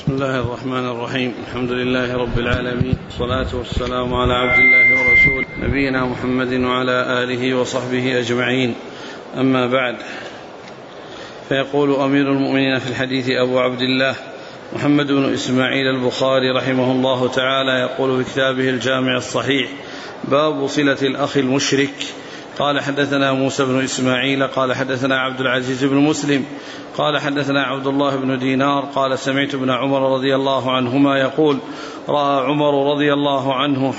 بسم الله الرحمن الرحيم. الحمد لله رب العالمين، والصلاة والسلام على عبد الله ورسوله نبينا محمد وعلى آله وصحبه أجمعين. أما بعد، فيقول أمير المؤمنين في الحديث أبو عبد الله محمد بن إسماعيل البخاري رحمه الله تعالى، يقول في كتابه الجامع الصحيح: باب صلة الأخ المشرك. قال حدثنا موسى بن إسماعيل قال حدثنا عبد العزيز بن مسلم قال حدثنا عبد الله بن دينار قال سمعت ابن عمر رضي الله عنهما يقول: رأى عمر رضي الله عنه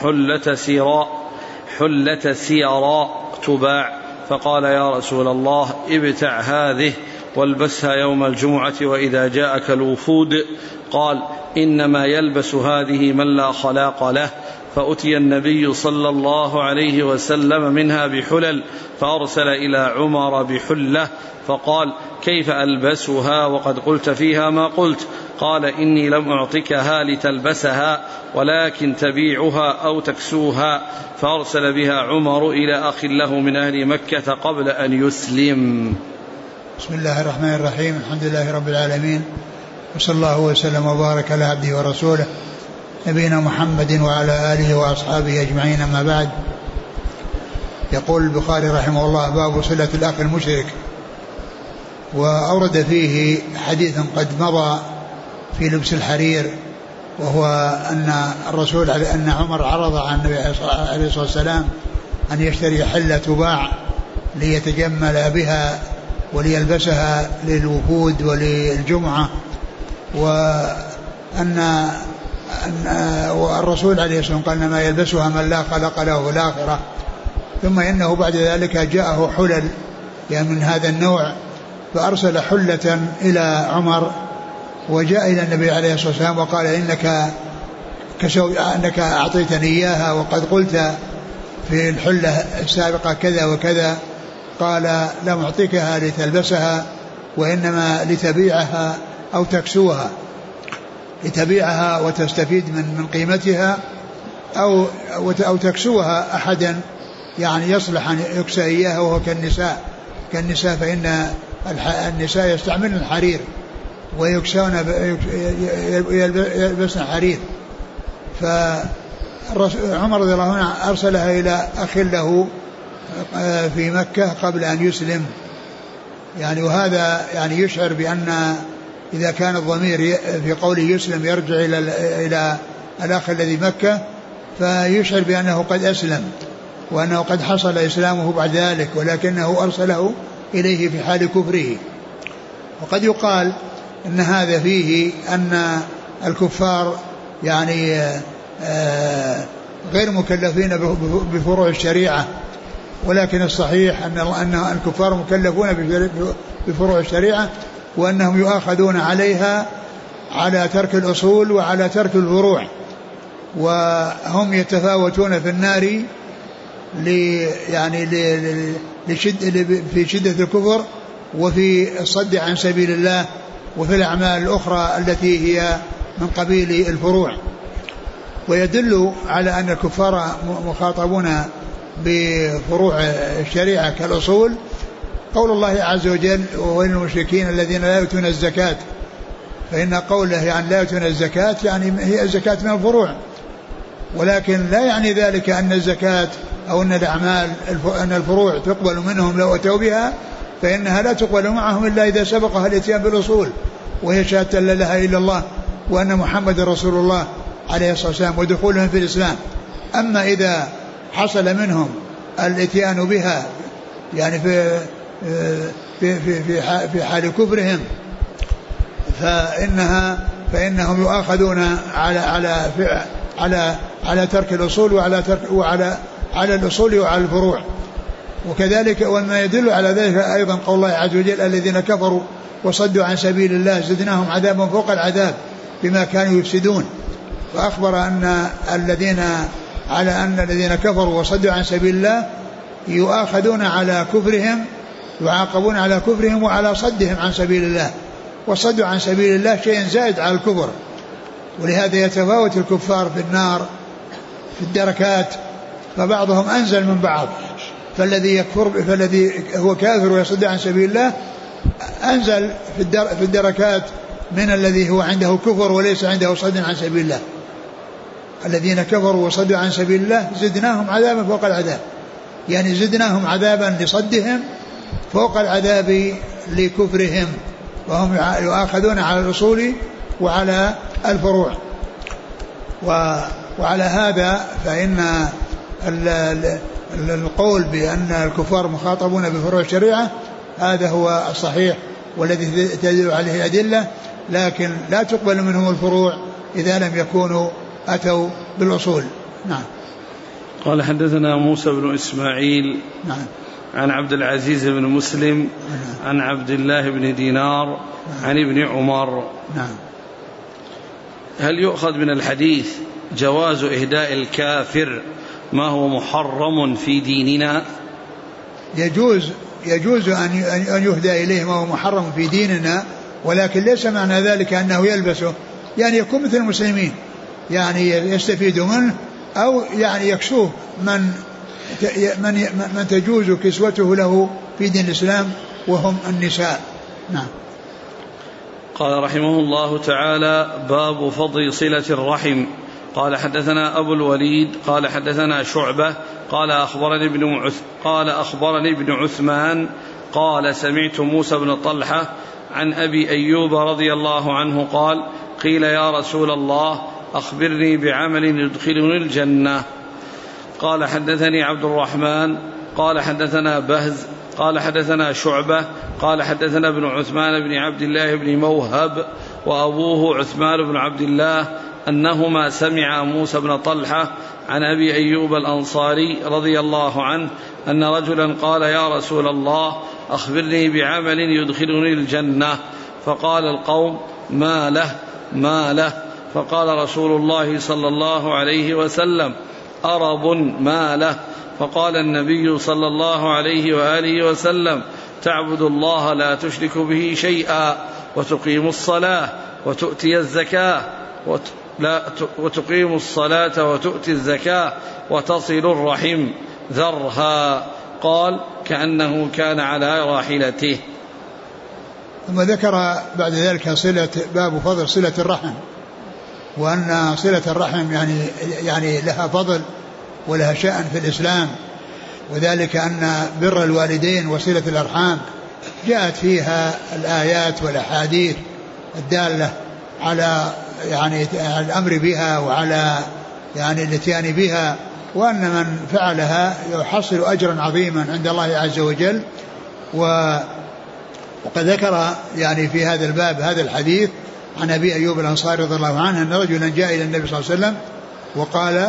حلة سيراء تباع، فقال: يا رسول الله، ابتع هذه والبسها يوم الجمعة وإذا جاءك الوفود. قال: إنما يلبس هذه من لا خلاق له. فأتي النبي صلى الله عليه وسلم منها بحلل، فأرسل إلى عمر بحلة فقال: كيف ألبسها وقد قلت فيها ما قلت؟ قال: إني لم أعطكها لتلبسها ولكن تبيعها أو تكسوها. فأرسل بها عمر إلى أخ له من أهل مكة قبل أن يسلم. بسم الله الرحمن الرحيم. الحمد لله رب العالمين، وصلى الله وسلم وبارك على عبده ورسوله نبينا محمد وعلى آله وأصحابه أجمعين. أما بعد، يقول البخاري رحمه الله: باب صلة الأخ المشرك. وأورد فيه حديثا قد مضى في لبس الحرير، وهو أن عمر عرض على النبي عليه الصلاة والسلام أن يشتري حلة تباع ليتجمل بها وليلبسها للوفود وللجمعة، والرسول عليه الصلاة والسلام قال: ما يلبسها من لا خلق له في الآخرة. ثم إنه بعد ذلك جاءه حلل يعني من هذا النوع، فأرسل حلة إلى عمر، وجاء إلى النبي عليه الصلاة والسلام وقال: إنك أعطيتني إياها وقد قلت في الحلة السابقة كذا وكذا. قال: لم أعطيكها لتلبسها، وإنما لتبيعها أو تكسوها، لتبيعها وتستفيد من قيمتها، أو تكسوها أحدا يعني يصلح أن يكسى إياها، وهو كالنساء فإن النساء يستعملن الحرير ويكسون يلبسن حرير. فعمر رضي الله عنه أرسلها إلى أخ له في مكة قبل أن يسلم يعني. وهذا يعني يشعر بأن إذا كان الضمير في قوله يسلم يرجع إلى الأخ الذي مكة، فيشعر بأنه قد أسلم وأنه قد حصل إسلامه بعد ذلك، ولكنه أرسله إليه في حال كفره. وقد يقال أن هذا فيه أن الكفار يعني غير مكلفين بفروع الشريعة، ولكن الصحيح أن الكفار مكلفون بفروع الشريعة، وأنهم يؤاخذون عليها على ترك الأصول وعلى ترك الفروع، وهم يتفاوتون في النار في شدة الكفر وفي الصد عن سبيل الله وفي الأعمال الأخرى التي هي من قبيل الفروع. ويدل على أن الكفار مخاطبون بفروع الشريعة كالأصول قول الله عز وجل: وويل للمشركين الذين لا يؤتون الزكاة. فإن قوله يعني لا يؤتون الزكاة يعني هي الزكاة من الفروع، ولكن لا يعني ذلك أن الزكاة أو أن الأعمال أن الفروع تقبل منهم لو أتوا بها، فإنها لا تقبل معهم إلا إذا سبقها الاتيان بالأصول، وهي شهادة لا إله إلا الله وأن محمد رسول الله عليه الصلاة والسلام ودخولهم في الإسلام. أما إذا حصل منهم الاتيان بها يعني في حال كفرهم فإنهم يؤاخذون على ترك الأصول وعلى الأصول وعلى الفروع. وكذلك وما يدل على ذلك أيضا قول الله عز وجل: الذين كفروا وصدوا عن سبيل الله زدناهم عذابا فوق العذاب بما كانوا يفسدون. فأخبر أن الذين كفروا وصدوا عن سبيل الله يؤاخذون على كفرهم، يعاقبون على كفرهم وعلى صدهم عن سبيل الله. وصدوا عن سبيل الله شيء زائد على الكفر، ولهذا يتفاوت الكفار في النار في الدركات، فبعضهم أنزل من بعض. فالذي هو كافر ويصد عن سبيل الله أنزل في الدركات من الذي هو عنده كفر وليس عنده صد عن سبيل الله. الذين كفروا وصدوا عن سبيل الله زدناهم عذابا فوق العذاب، يعني زدناهم عذابا لصدهم فوق العذاب لكفرهم، وهم يؤاخذون على الأصول وعلى الفروع. وعلى هذا فإن القول بأن الكفار مخاطبون بفروع الشريعة هذا هو الصحيح والذي تدل عليه الأدلة، لكن لا تقبل منهم الفروع إذا لم يكونوا أتوا بالأصول. نعم. قال حدثنا موسى بن إسماعيل نعم. عن عبد العزيز بن مسلم نعم. عن عبد الله بن دينار نعم. عن ابن عمر. نعم. هل يؤخذ من الحديث جواز إهداء الكافر ما هو محرم في ديننا؟ يجوز أن يهدى إليه ما هو محرم في ديننا، ولكن ليس معنى ذلك أنه يلبسه، يعني يكون مثل المسلمين، يعني يستفيد منه أو يعني يكسوه من تجوز كسوته له في دين الإسلام وهم النساء. نعم. قال رحمه الله تعالى: باب فضل صلة الرحم. قال حدثنا أبو الوليد قال حدثنا شعبة قال أخبرني ابن عثمان قال سمعت موسى بن طلحة عن أبي أيوب رضي الله عنه قال: قيل يا رسول الله أخبرني بعمل يدخلني الجنة. قال حدثني عبد الرحمن قال حدثنا بهز قال حدثنا شعبة قال حدثنا ابن عثمان بن عبد الله بن موهب وأبوه عثمان بن عبد الله أنهما سمع موسى بن طلحة عن أبي أيوب الأنصاري رضي الله عنه أن رجلا قال: يا رسول الله أخبرني بعمل يدخلني الجنة. فقال القوم: ما له؟ فقال رسول الله صلى الله عليه وسلم: أرب ما له؟ فقال النبي صلى الله عليه وآله وسلم: تعبد الله لا تشرك به شيئا وتقيم الصلاة وتؤتي الزكاة وتصل الرحم ذرها. قال: كأنه كان على راحلته. ثم ذكر بعد ذلك باب فضل صلة الرحم، وأن صلة الرحم يعني لها فضل ولها شأن في الإسلام، وذلك أن بر الوالدين وصلة الأرحام جاءت فيها الآيات والأحاديث الدالة على الأمر بها وعلى الاتيان بها، وأن من فعلها يحصل أجرا عظيما عند الله عز وجل. وقد ذكر في هذا الباب هذا الحديث عن أبي أيوب الأنصاري رضي الله عنه أن رجلا جاء إلى النبي صلى الله عليه وسلم وقال: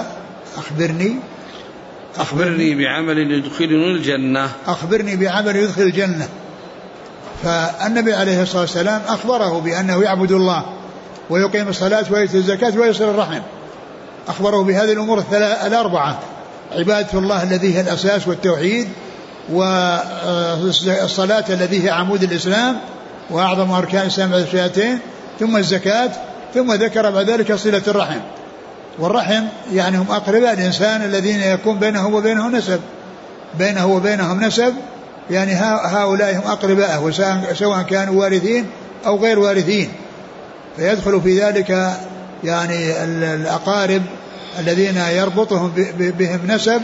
أخبرني بعمل يدخلني الجنة. أخبرني بعمل يدخل الجنة. فالنبي عليه الصلاة والسلام أخبره بأنه يعبد الله ويقيم الصلاة ويؤتي الزكاة ويصل الرحم، أخبره بهذه الأمور الأربعة: عبادة الله الذي هي الأساس والتوحيد، والصلاة الذي هي عمود الإسلام وأعظم أركان الإسلام بعد الشهادتين، ثم الزكاة، ثم ذكر بعد ذلك صلة الرحم. والرحم هم أقرباء الإنسان الذين يكون بينه وبينهم نسب، هؤلاء هم أقرباءه سواء كانوا وارثين أو غير وارثين، فيدخل في ذلك الأقارب الذين يربطهم بهم نسب.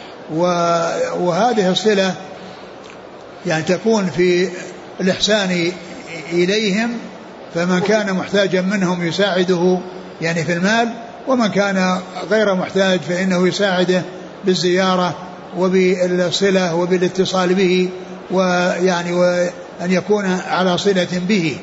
وهذه الصلة تكون في الإحسان إليهم، فمن كان محتاجا منهم يساعده في المال، ومن كان غير محتاج فإنه يساعده بالزيارة وبالصلة وبالاتصال به، وأن يكون على صلة به.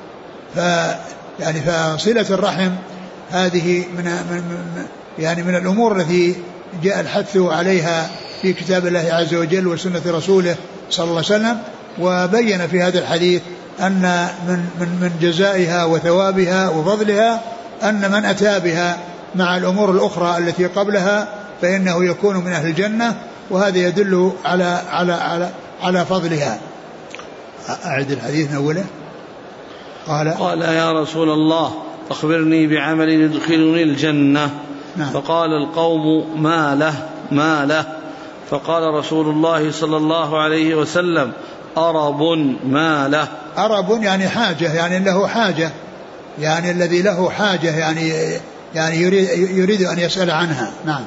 فصلة الرحم هذه من الأمور التي جاء الحث عليها في كتاب الله عز وجل وسنة رسوله صلى الله عليه وسلم. وبين في هذا الحديث أن من جزائها وثوابها وفضلها أن من أتى بها مع الأمور الأخرى التي قبلها فإنه يكون من أهل الجنة، وهذا يدل على فضلها. أعد الحديث من أوله. قال: يا رسول الله أخبرني بعمل يدخلني الجنة. نعم. فقال القوم: ما له؟ فقال رسول الله صلى الله عليه وسلم: أرب ما له؟ أرب حاجة، له حاجة، يعني الذي له حاجة يعني يريد أن يسأل عنها. نعم.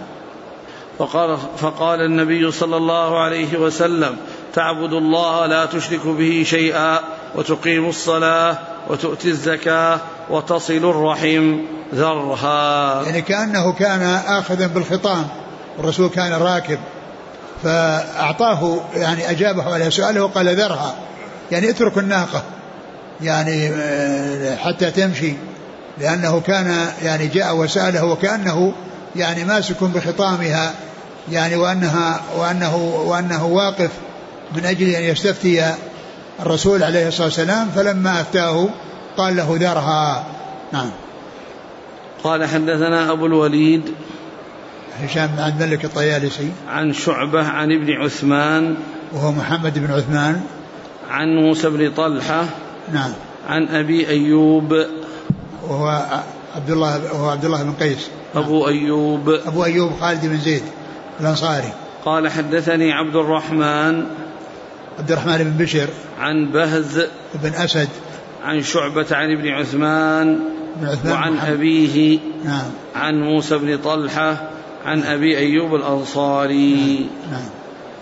فقال النبي صلى الله عليه وسلم: تعبد الله لا تشرك به شيئا وتقيم الصلاة وتؤتي الزكاة وتصل الرحم ذرها. يعني كأنه كان آخذا بالخطام، الرسول كان راكب فأعطاه يعني أجابه على سؤاله وقال ذرها، يعني اترك الناقة يعني حتى تمشي، لأنه كان يعني جاء وسأله وكأنه يعني ماسك بخطامها يعني وأنه واقف من أجل أن يستفتي الرسول عليه الصلاة والسلام، فلما أفتاه قال له ذرها. نعم. قال حدثنا أبو الوليد هشام بن عبد الملك الطيالسي عن شعبة عن ابن عثمان وهو محمد بن عثمان عن موسى بن طلحة نعم عن أبي أيوب وهو عبد الله بن قيس أبو أيوب خالد بن زيد الأنصاري. قال حدثني عبد الرحمن بن بشر عن بهز بن أسد عن شعبة عن ابن عثمان وعن أبيه نعم عن موسى بن طلحة عن أبي أيوب الأنصاري. نعم.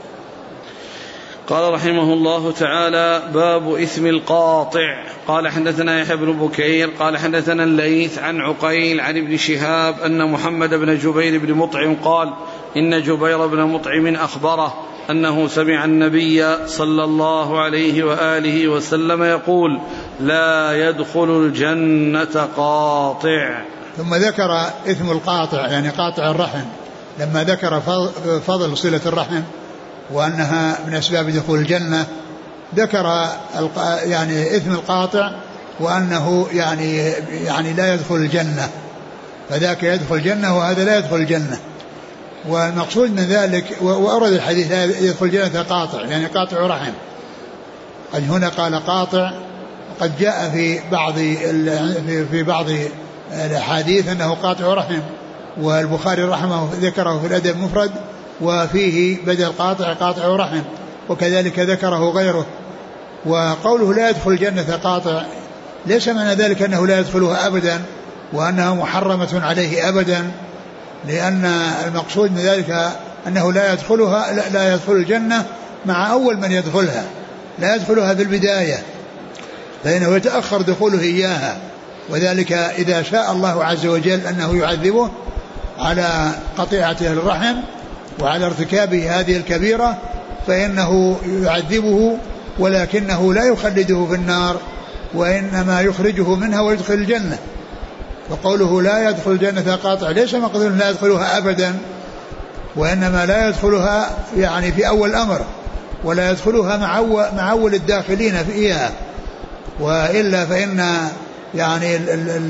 قال رحمه الله تعالى: باب إثم القاطع. قال حدثنا يحيى بن بكير قال حدثنا الليث عن عقيل عن ابن شهاب أن محمد بن جبير بن مطعم قال: إن جبير بن مطعم أخبره أنه سمع النبي صلى الله عليه وآله وسلم يقول: لا يدخل الجنة قاطع. ثم ذكر إثم القاطع يعني قاطع الرحم، لما ذكر فضل صلة الرحم وأنها من أسباب دخول الجنة، ذكر يعني إثم القاطع وأنه يعني لا يدخل الجنة، فذاك يدخل الجنة وهذا لا يدخل الجنة. والمقصود من ذلك وأورد الحديث لا يدخل الجنة قاطع يعني قاطع رحم، قد هنا قال قاطع، وقد جاء في بعض الحديث أنه قاطع رحم، والبخاري رحمه ذكره في الأدب المفرد وفيه بدل قاطع رحم، وكذلك ذكره غيره. وقوله لا يدخل الجنة قاطع ليس معنى ذلك أنه لا يدخلها أبدا وأنها محرمة عليه أبدا، لأن المقصود من ذلك أنه لا يدخل الجنة مع أول من يدخلها، لا يدخلها في البداية، فإنه يتأخر دخوله إياها، وذلك إذا شاء الله عز وجل أنه يعذبه على قطيعته الرحم وعلى ارتكابه هذه الكبيرة فإنه يعذبه، ولكنه لا يخلده في النار وإنما يخرجه منها ويدخل الجنة. وقوله لا يدخل الجنة قاطع ليس مقصود لا يدخلها أبدا، وإنما لا يدخلها يعني في أول الأمر، ولا يدخلها مع أول الداخلين فيها، وإلا فإن يعني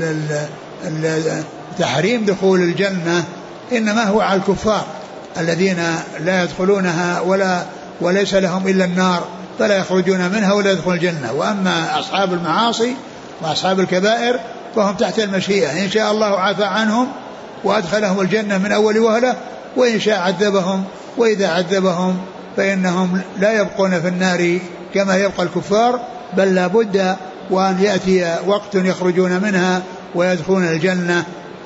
تحريم دخول الجنة إنما هو على الكفار الذين لا يدخلونها وليس لهم إلا النار فلا يخرجون منها ولا يدخلون الجنة. وأما أصحاب المعاصي وأصحاب الكبائر فهم تحت المشيئة، إن شاء الله عفى عنهم وأدخلهم الجنة من أول وهلة، وإن شاء عذبهم، وإذا عذبهم فإنهم لا يبقون في النار كما يبقى الكفار، بل لا بد وأن يأتي وقت يخرجون منها ويدخلون الجنة،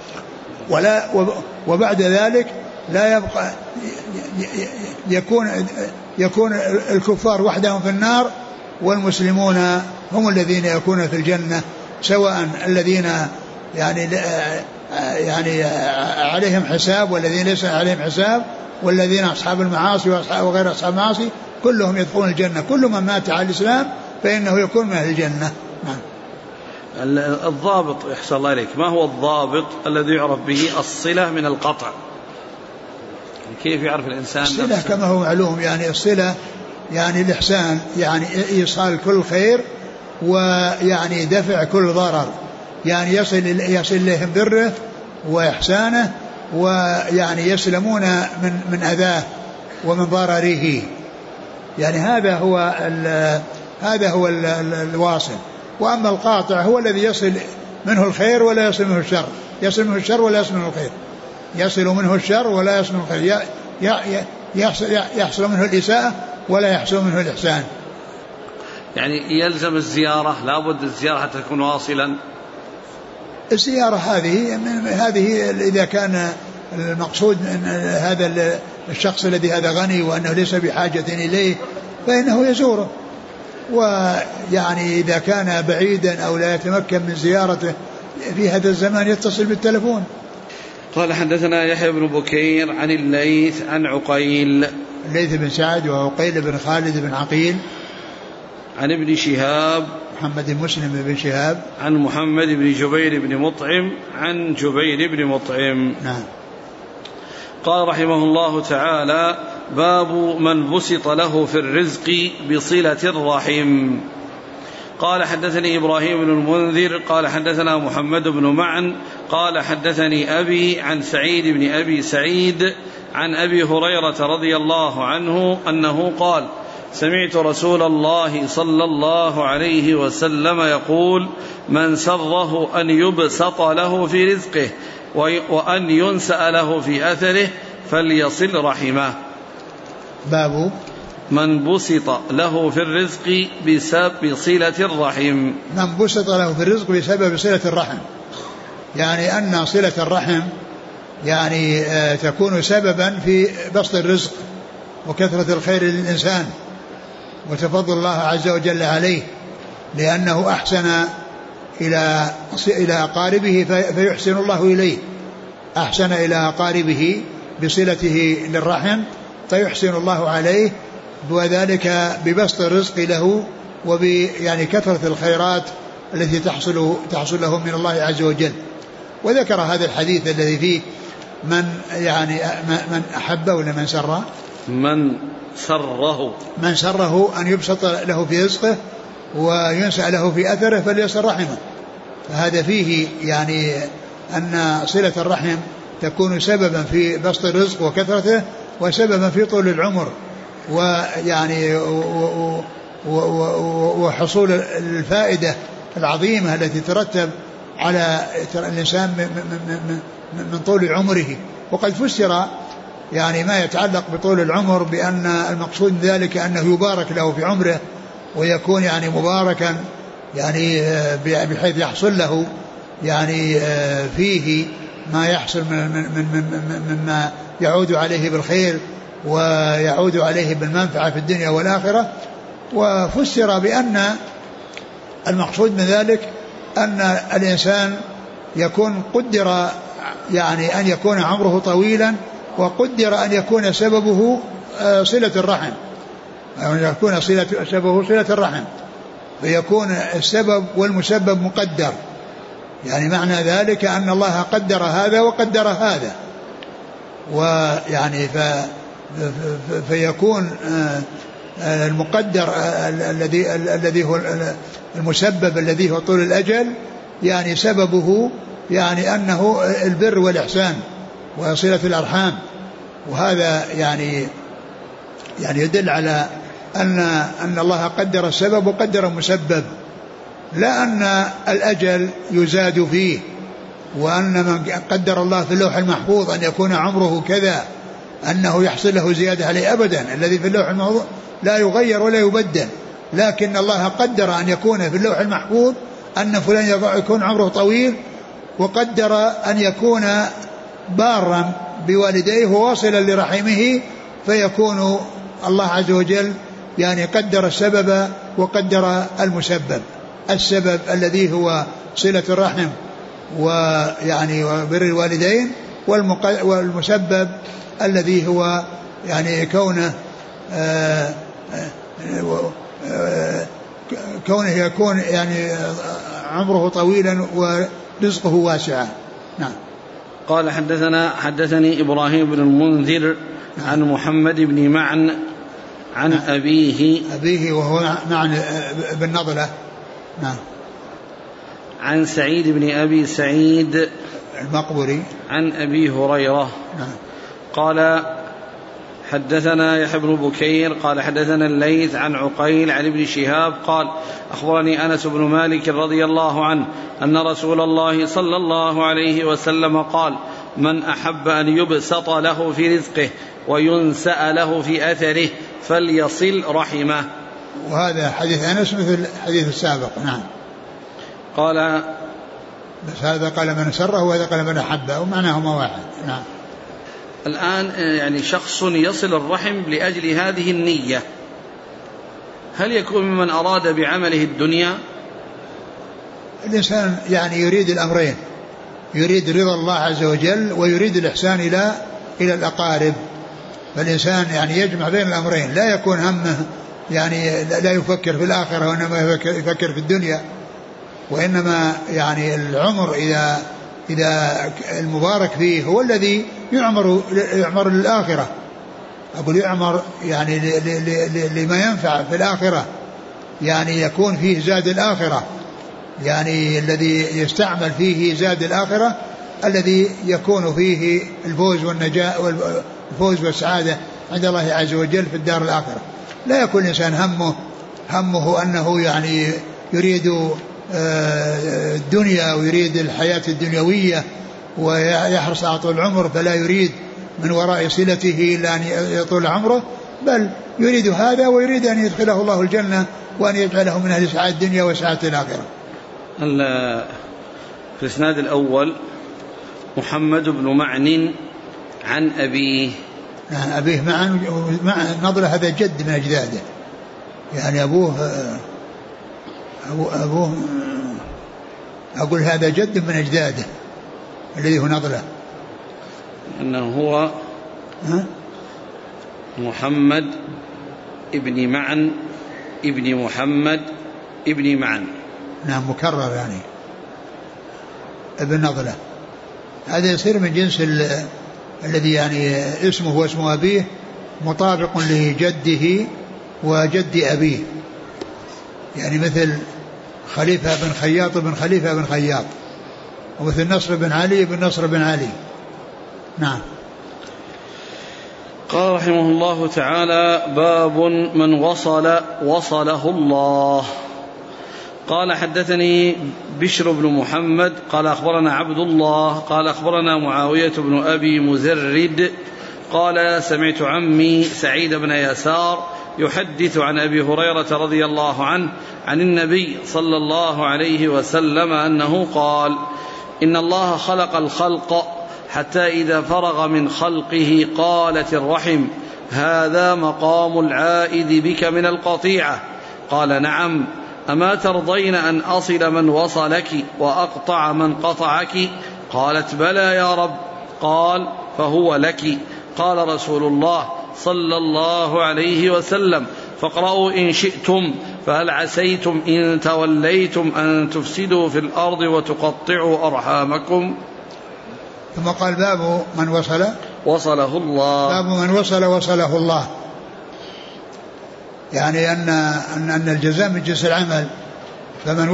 وبعد ذلك لا يبقى يكون الكفار وحدهم في النار والمسلمون هم الذين يكونون في الجنة، سواء الذين يعني عليهم حساب والذين ليس عليهم حساب، والذين أصحاب المعاصي وغير أصحاب المعاصي كلهم يدخلون الجنة، كل من مات على الإسلام فإنه يكون من أهل الجنة. الضابط يحصل الله إليك، ما هو الضابط الذي يعرف به الصلة من القطع؟ كيف يعرف الإنسان الصلة كما هو معلوم، يعني الصلة يعني الإحسان، يعني إيصال كل خير ويعني دفع كل ضرر، يعني يصل إليهم بره وإحسانه، ويعني يسلمون من أذاه ومن ضرره، يعني هذا هو الواصل. وأما القاطع هو الذي يصل منه الخير ولا يصل منه الشر، يصل منه الشر ولا يصل منه الخير، يصل منه الشر ولا يصل منه الخير، يحصل منه الإساءة ولا يحصل منه الإحسان. يعني يلزم الزيارة، لا بد الزيارة حتى تكون واصلا. الزيارة هذه إذا كان المقصود من هذا الشخص الذي هذا غني وأنه ليس بحاجة إليه فإنه يزوره، ويعني إذا كان بعيدا أو لا يتمكن من زيارته في هذا الزمان يتصل بالتلفون. قال حدثنا يحيى بن بكير عن الليث عن عقيل، الليث بن سعد وعقيل بن خالد بن عقيل، عن ابن شهاب محمد بن مسلم بن شهاب، عن محمد بن جبير بن مطعم عن جبير بن مطعم. نعم. قال رحمه الله تعالى: باب من بسط له في الرزق بصلة الرحم. قال حدثني إبراهيم بن المنذر قال حدثنا محمد بن معن قال حدثني أبي عن سعيد بن أبي سعيد عن أبي هريرة رضي الله عنه أنه قال: سمعت رسول الله صلى الله عليه وسلم يقول: من سره أن يبسط له في رزقه وأن ينسأ له في أثره فليصل رحمه. باب من بسط له في الرزق بسبب صلة الرحم. من بسط له في الرزق بسبب صلة الرحم، يعني أن صلة الرحم يعني تكون سببا في بسط الرزق وكثرة الخير للإنسان وتفضل الله عز وجل عليه، لأنه أحسن إلى أقاربه فيحسن الله إليه، أحسن إلى أقاربه بصلته للرحم فيحسن الله عليه، وذلك ببسط الرزق له يعني كثرة الخيرات التي تحصل له من الله عز وجل. وذكر هذا الحديث الذي فيه من أحب ولا من سره أن يبسط له في رزقه وينسأ له في أثره فليصل رحمه. فهذا فيه يعني أن صلة الرحم تكون سببا في بسط الرزق وكثرته وسببا في طول العمر ويعني وحصول الفائدة العظيمة التي ترتب على الإنسان من طول عمره. وقد فسر يعني ما يتعلق بطول العمر بأن المقصود ذلك أنه يبارك له في عمره ويكون يعني مباركا يعني بحيث يحصل له يعني فيه ما يحصل مما يعود عليه بالخير ويعود عليه بالمنفعة في الدنيا والآخرة. وفسر بأن المقصود من ذلك أن الإنسان يكون قدر يعني أن يكون عمره طويلا وقدر أن يكون سببه صلة الرحم، أن يكون سببه صلة الرحم، فيكون السبب والمسبب مقدر، يعني معنى ذلك أن الله قدر هذا وقدر هذا، ويعني فيكون المقدر الذي هو المسبب الذي هو طول الأجل يعني سببه يعني أنه البر والإحسان وصلة الأرحام. وهذا يعني يدل على أن الله قدر السبب وقدر المسبب، لا أن الأجل يزاد فيه، وأن من قدر الله في اللوح المحفوظ أن يكون عمره كذا أنه يحصل له زيادة عليه أبدا. الذي في اللوح المحفوظ لا يغير ولا يبدل، لكن الله قدر أن يكون في اللوح المحفوظ أن فلان يكون عمره طويل، وقدر أن يكون بارا بوالديه وواصلا لرحمه، فيكون الله عز وجل يعني قدر السبب وقدر المسبب. السبب الذي هو صلة الرحم ويعني وبر الوالدين، والمسبب الذي هو يعني كونه يكون يعني عمره طويلا ورزقه واسعا. نعم. قال حدثني إبراهيم بن المنذر عن محمد بن معن عن أبيه وهو معن بن نضلة. نعم. عن سعيد بن أبي سعيد المقبري عن أبي هريرة. نعم. قال حدثنا يحيى بن بكير قال حدثنا الليث عن عقيل عن ابن شهاب قال أخبرني أنس بن مالك رضي الله عنه أن رسول الله صلى الله عليه وسلم قال: من أحب أن يبسط له في رزقه وينسأ له في أثره فليصل رحمه. وهذا حديث أنس مثل الحديث السابق. نعم. قال بس هذا قال من سره وهذا قال من أحبه ومعناهما واحد. نعم. الآن يعني شخص يصل الرحم لأجل هذه النية، هل يكون ممن أراد بعمله الدنيا؟ الإنسان يعني يريد الأمرين، يريد رضا الله عز وجل ويريد الإحسان إلى الأقارب، فالإنسان يعني يجمع بين الأمرين، لا يكون همه يعني لا يفكر في الآخرة وإنما يفكر في الدنيا، وإنما يعني العمر إذا المبارك فيه هو الذي يعمر للآخرة، أقول يعمر يعني لما ينفع في الآخرة، يعني يكون فيه زاد الآخرة، يعني الذي يستعمل فيه زاد الآخرة الذي يكون فيه الفوز والنجاة والفوز والسعادة عند الله عز وجل في الدار الآخرة. لا يكون الإنسان همه أنه يعني يريد الدنيا ويريد الحياة الدنيوية ويحرص على طول العمر، فلا يريد من وراء صلته إلا أن يطول عمره، بل يريد هذا ويريد أن يدخله الله الجنة وأن يجعله من أهل سعادة الدنيا وسعادة الآخرة. في الإسناد الأول محمد بن معن عن أبيه. أبيه معن نضلة، هذا جد من أجداده، يعني أبوه أقول هذا جد من أجداده الذي هو نضلة، أنه هو محمد ابن معن ابن محمد ابن معن. نعم مكرر يعني ابن نضلة، هذا يصير من جنس الذي يعني اسمه واسم أبيه مطابق لجده وجد أبيه، يعني مثل خليفة بن خياط بن خليفة بن خياط، ومثل نصر بن علي بن نصر بن علي. نعم. قال رحمه الله تعالى: باب من وصله الله. قال: حدثني بشر بن محمد قال أخبرنا عبد الله قال أخبرنا معاوية بن أبي مزرد قال: سمعت عمي سعيد بن يسار يحدث عن أبي هريرة رضي الله عنه عن النبي صلى الله عليه وسلم أنه قال: إن الله خلق الخلق حتى إذا فرغ من خلقه قالت الرحم: هذا مقام العائد بك من القطيعة. قال: نعم. أما ترضين أن أصل من وصلك وأقطع من قطعك؟ قالت: بلى يا رب. قال: فهو لك. قال رسول الله صلى الله عليه وسلم: فاقرأوا إن شئتم، فهل عسيتم إن توليتم أن تفسدوا في الأرض وتقطعوا أرحامكم؟ ثم قال: باب من وصله الله. باب من وصله الله، يعني أن الجزاء من جنس العمل، فمن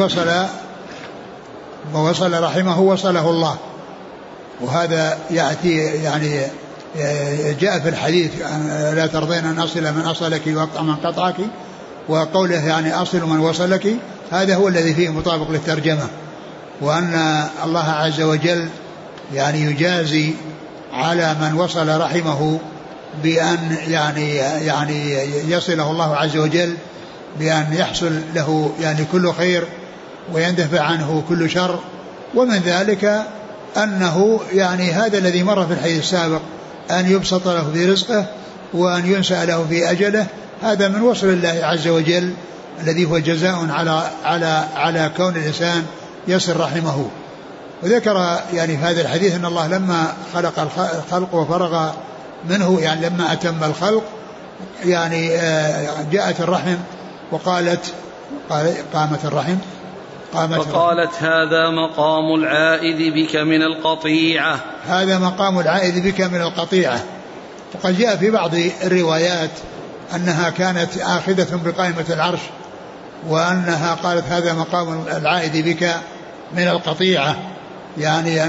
وصل رحمه وصله الله، وهذا يأتي يعني جاء في الحديث: لا ترضين أن أصل من أصلك وأقطع من قطعك، وقوله يعني أصل من وصلك، هذا هو الذي فيه مطابق للترجمة، وأن الله عز وجل يعني يجازي على من وصل رحمه بأن يعني يصله الله عز وجل، بأن يحصل له يعني كل خير ويندفع عنه كل شر. ومن ذلك أنه يعني هذا الذي مر في الحديث السابق، أن يبسط له في رزقه وأن ينسى له في أجله، هذا من وصل الله عز وجل الذي هو جزاء على كون الإنسان يصل رحمه. وذكر يعني في هذا الحديث أن الله لما خلق الخلق وفرغ منه، يعني لما أتم الخلق يعني جاءت الرحم وقالت قامت الرحم فقالت: هذا مقام العائد بك من القطيعة. هذا مقام العائد بك من القطيعة. وقد جاء في بعض الروايات أنها كانت آخذة بقائمة العرش، وأنها قالت: هذا مقام العائد بك من القطيعة، يعني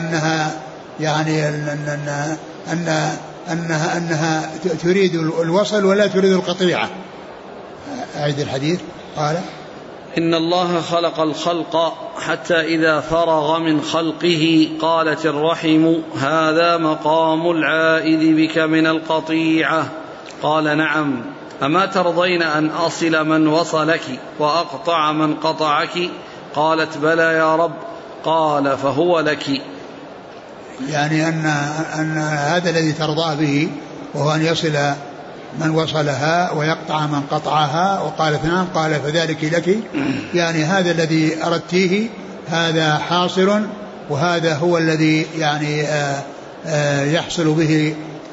أنها تريد الوصل ولا تريد القطيعة. أعيد الحديث. قال: إن الله خلق الخلق حتى إذا فرغ من خلقه قالت الرحم: هذا مقام العائد بك من القطيعة. قال: نعم. أما ترضين أن أصل من وصلك وأقطع من قطعك؟ قالت: بلى يا رب. قال فهو لك. يعني أن هذا الذي ترضى به وهو أن يصل من وصلها ويقطع من قطعها. وقال اثنان قال فذلك لك، يعني هذا الذي أردتيه هذا حاصل، وهذا هو الذي يعني يحصل به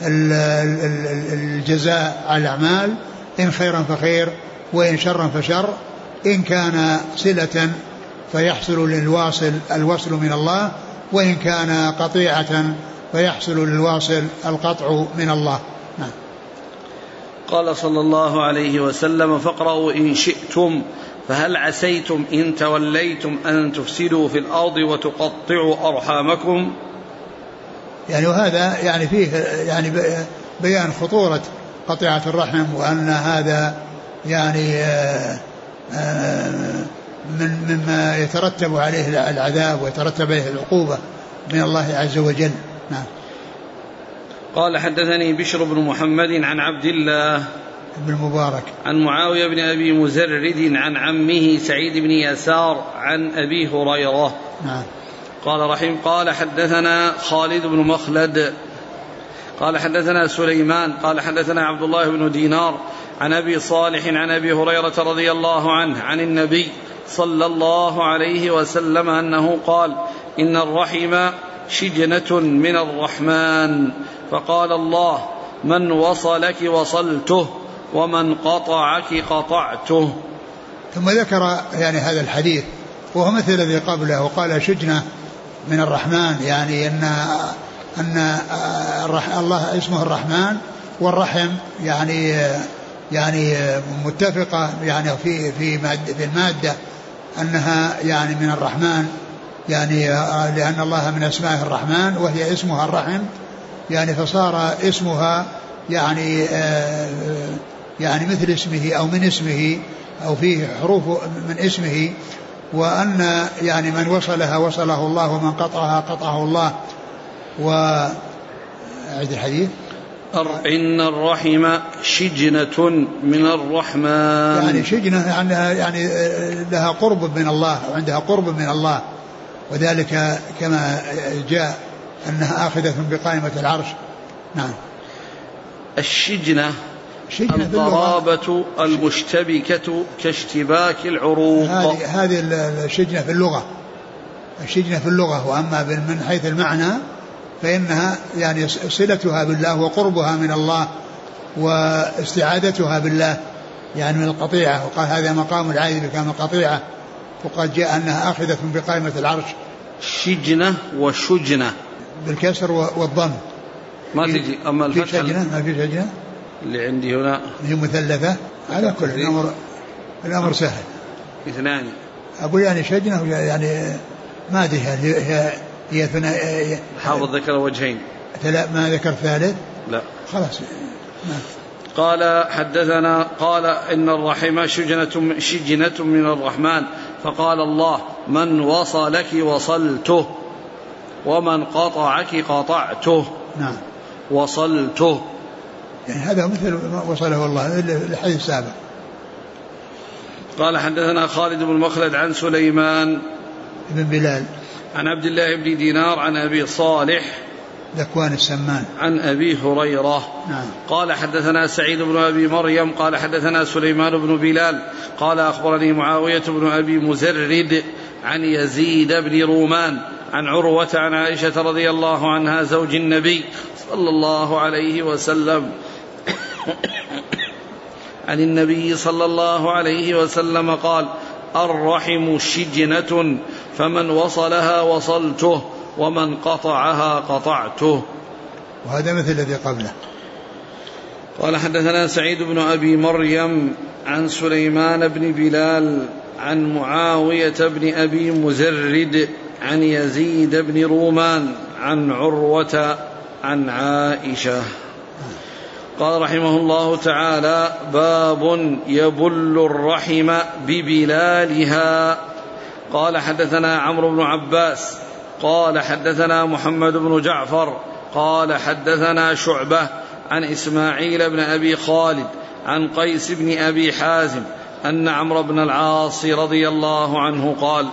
الجزاء على الأعمال، إن خيرا فخير وإن شرا فشر. إن كان صلة فيحصل للواصل الوصل من الله، وإن كان قطيعة فيحصل للواصل القطع من الله. نعم. قال صلى الله عليه وسلم فاقرأوا إن شئتم فهل عسيتم إن توليتم أن تفسدوا في الأرض وتقطعوا أرحامكم. يعني وهذا يعني فيه يعني بيان خطورة قطيعة الرحم، وأن هذا يعني مما يترتب عليه العذاب ويترتب عليه العقوبة من الله عز وجل. نعم. قال حدثني بشر بن محمد عن عبد الله بن المبارك عن معاوية بن أبي مزرد عن عمه سعيد بن يسار عن أبي هريرة. نعم. قال رحمه قال حدثنا خالد بن مخلد قال حدثنا سليمان قال حدثنا عبد الله بن دينار عن أبي صالح عن أبي هريرة رضي الله عنه عن النبي صلى الله عليه وسلم أنه قال إن الرحم شجنة من الرحمن، فقال الله من وصلك وصلته ومن قطعك قطعته. ثم ذكر يعني هذا الحديث وهو مثل الذي قبله، وقال شجنة من الرحمن، يعني أن الله اسمه الرحمن، والرحم يعني متفقة يعني في المادة أنها يعني من الرحمن، يعني لأن الله من أسمائه الرحمن وهي اسمها الرحم، يعني فصار اسمها يعني مثل اسمه أو من اسمه أو فيه حروف من اسمه، وأن يعني من وصلها وصله الله ومن قطعها قطعه الله. وأعد الحديث. إن الرحم شجنة من الرحمن، يعني شجنة يعني لها قرب من الله وعندها قرب من الله، وذلك كما جاء أنها آخذة بقائمة العرش. نعم. الشجنة القرابة المشتبكة كاشتباك العروق. هذه الشجنة في اللغة، الشجنة في اللغة. وأما من حيث المعنى فإنها يعني صلتها بالله وقربها من الله واستعادتها بالله يعني من القطيعة. وقال هذا مقام العائد بكام القطيعة، وقد جاء أنها آخذة بقائمة العرش. شجنة وشجنة بالكسر والضم ما تجي. أما الفتح ما في شجنة اللي عندي هنا هي مثلثة. على كل الأمر سهل. اثنان أقول يعني شجنة يعني ما أدري هي حافظ ذكر وجهين ما ذكر ثالث. لا خلاص. قال حدثنا قال إن الرحم شجنة من الرحمن، فقال الله من وصلك وصلته ومن قطعك قطعته. نعم. وصلته يعني هذا مثل ما وصله الله الحديث السابق. قال حدثنا خالد بن مخلد عن سليمان بن بلال عن عبد الله بن دينار عن أبي صالح ذكوان السمان عن أبي هريرة. نعم. قال حدثنا سعيد بن أبي مريم قال حدثنا سليمان بن بلال قال أخبرني معاوية بن أبي مزرد عن يزيد بن رومان عن عروة عن عائشة رضي الله عنها زوج النبي صلى الله عليه وسلم عن النبي صلى الله عليه وسلم قال الرحم شجنة فمن وصلها وصلته ومن قطعها قطعته. وهذا مثل الذي قبله. قال حدثنا سعيد بن أبي مريم عن سليمان بن بلال عن معاوية بن أبي مزرد عن يزيد بن رومان عن عروة عن عائشة. قال رحمه الله تعالى باب يبل الرحم ببلالها. قال حدثنا عمرو بن عباس قال حدثنا محمد بن جعفر قال حدثنا شعبة عن إسماعيل بن أبي خالد عن قيس بن أبي حازم أن عمرو بن العاص رضي الله عنه قال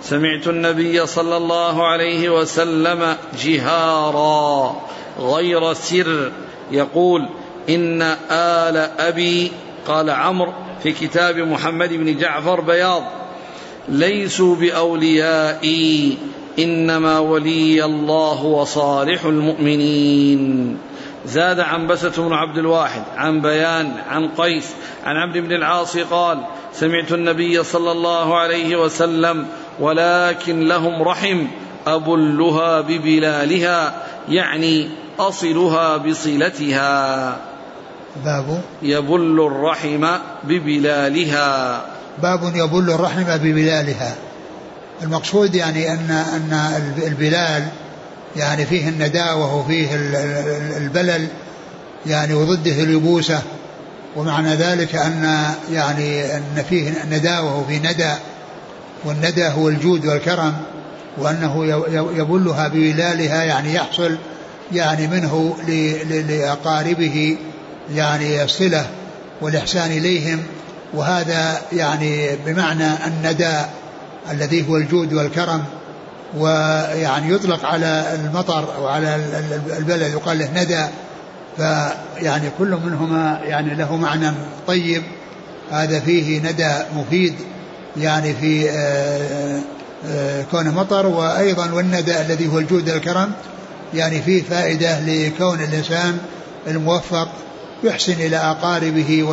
سمعت النبي صلى الله عليه وسلم جهارا غير سر يقول إن آل أبي، قال عمرو في كتاب محمد بن جعفر بياض، ليسوا بأوليائي إنما ولي الله وصالح المؤمنين. زاد عنبسة بن عبد الواحد عن بيان عن قيس عن عمرو بن العاص قال سمعت النبي صلى الله عليه وسلم ولكن لهم رحم أبلها ببلالها، يعني أصلها بصلتها. باب يبل الرحم ببلالها. باب يبل الرحم ببلالها. المقصود يعني أن البلال يعني فيه النداوة وفيه البلل يعني وضده اليبوسة، ومعنى ذلك أن فيه نداوة وفيه ندى، والندى هو الجود والكرم، وأنه يبلها ببلالها يعني يحصل يعني منه لأقاربه يعني الصلة والإحسان إليهم، وهذا يعني بمعنى الندى الذي هو الجود والكرم. ويعني يطلق على المطر أو على البلد يقال له ندى، فيعني كل منهما يعني له معنى طيب. هذا فيه ندى مفيد يعني في كون مطر، وأيضا والندى الذي هو الجود والكرم يعني فيه فائدة لكون الإنسان الموفق يحسن إلى أقاربه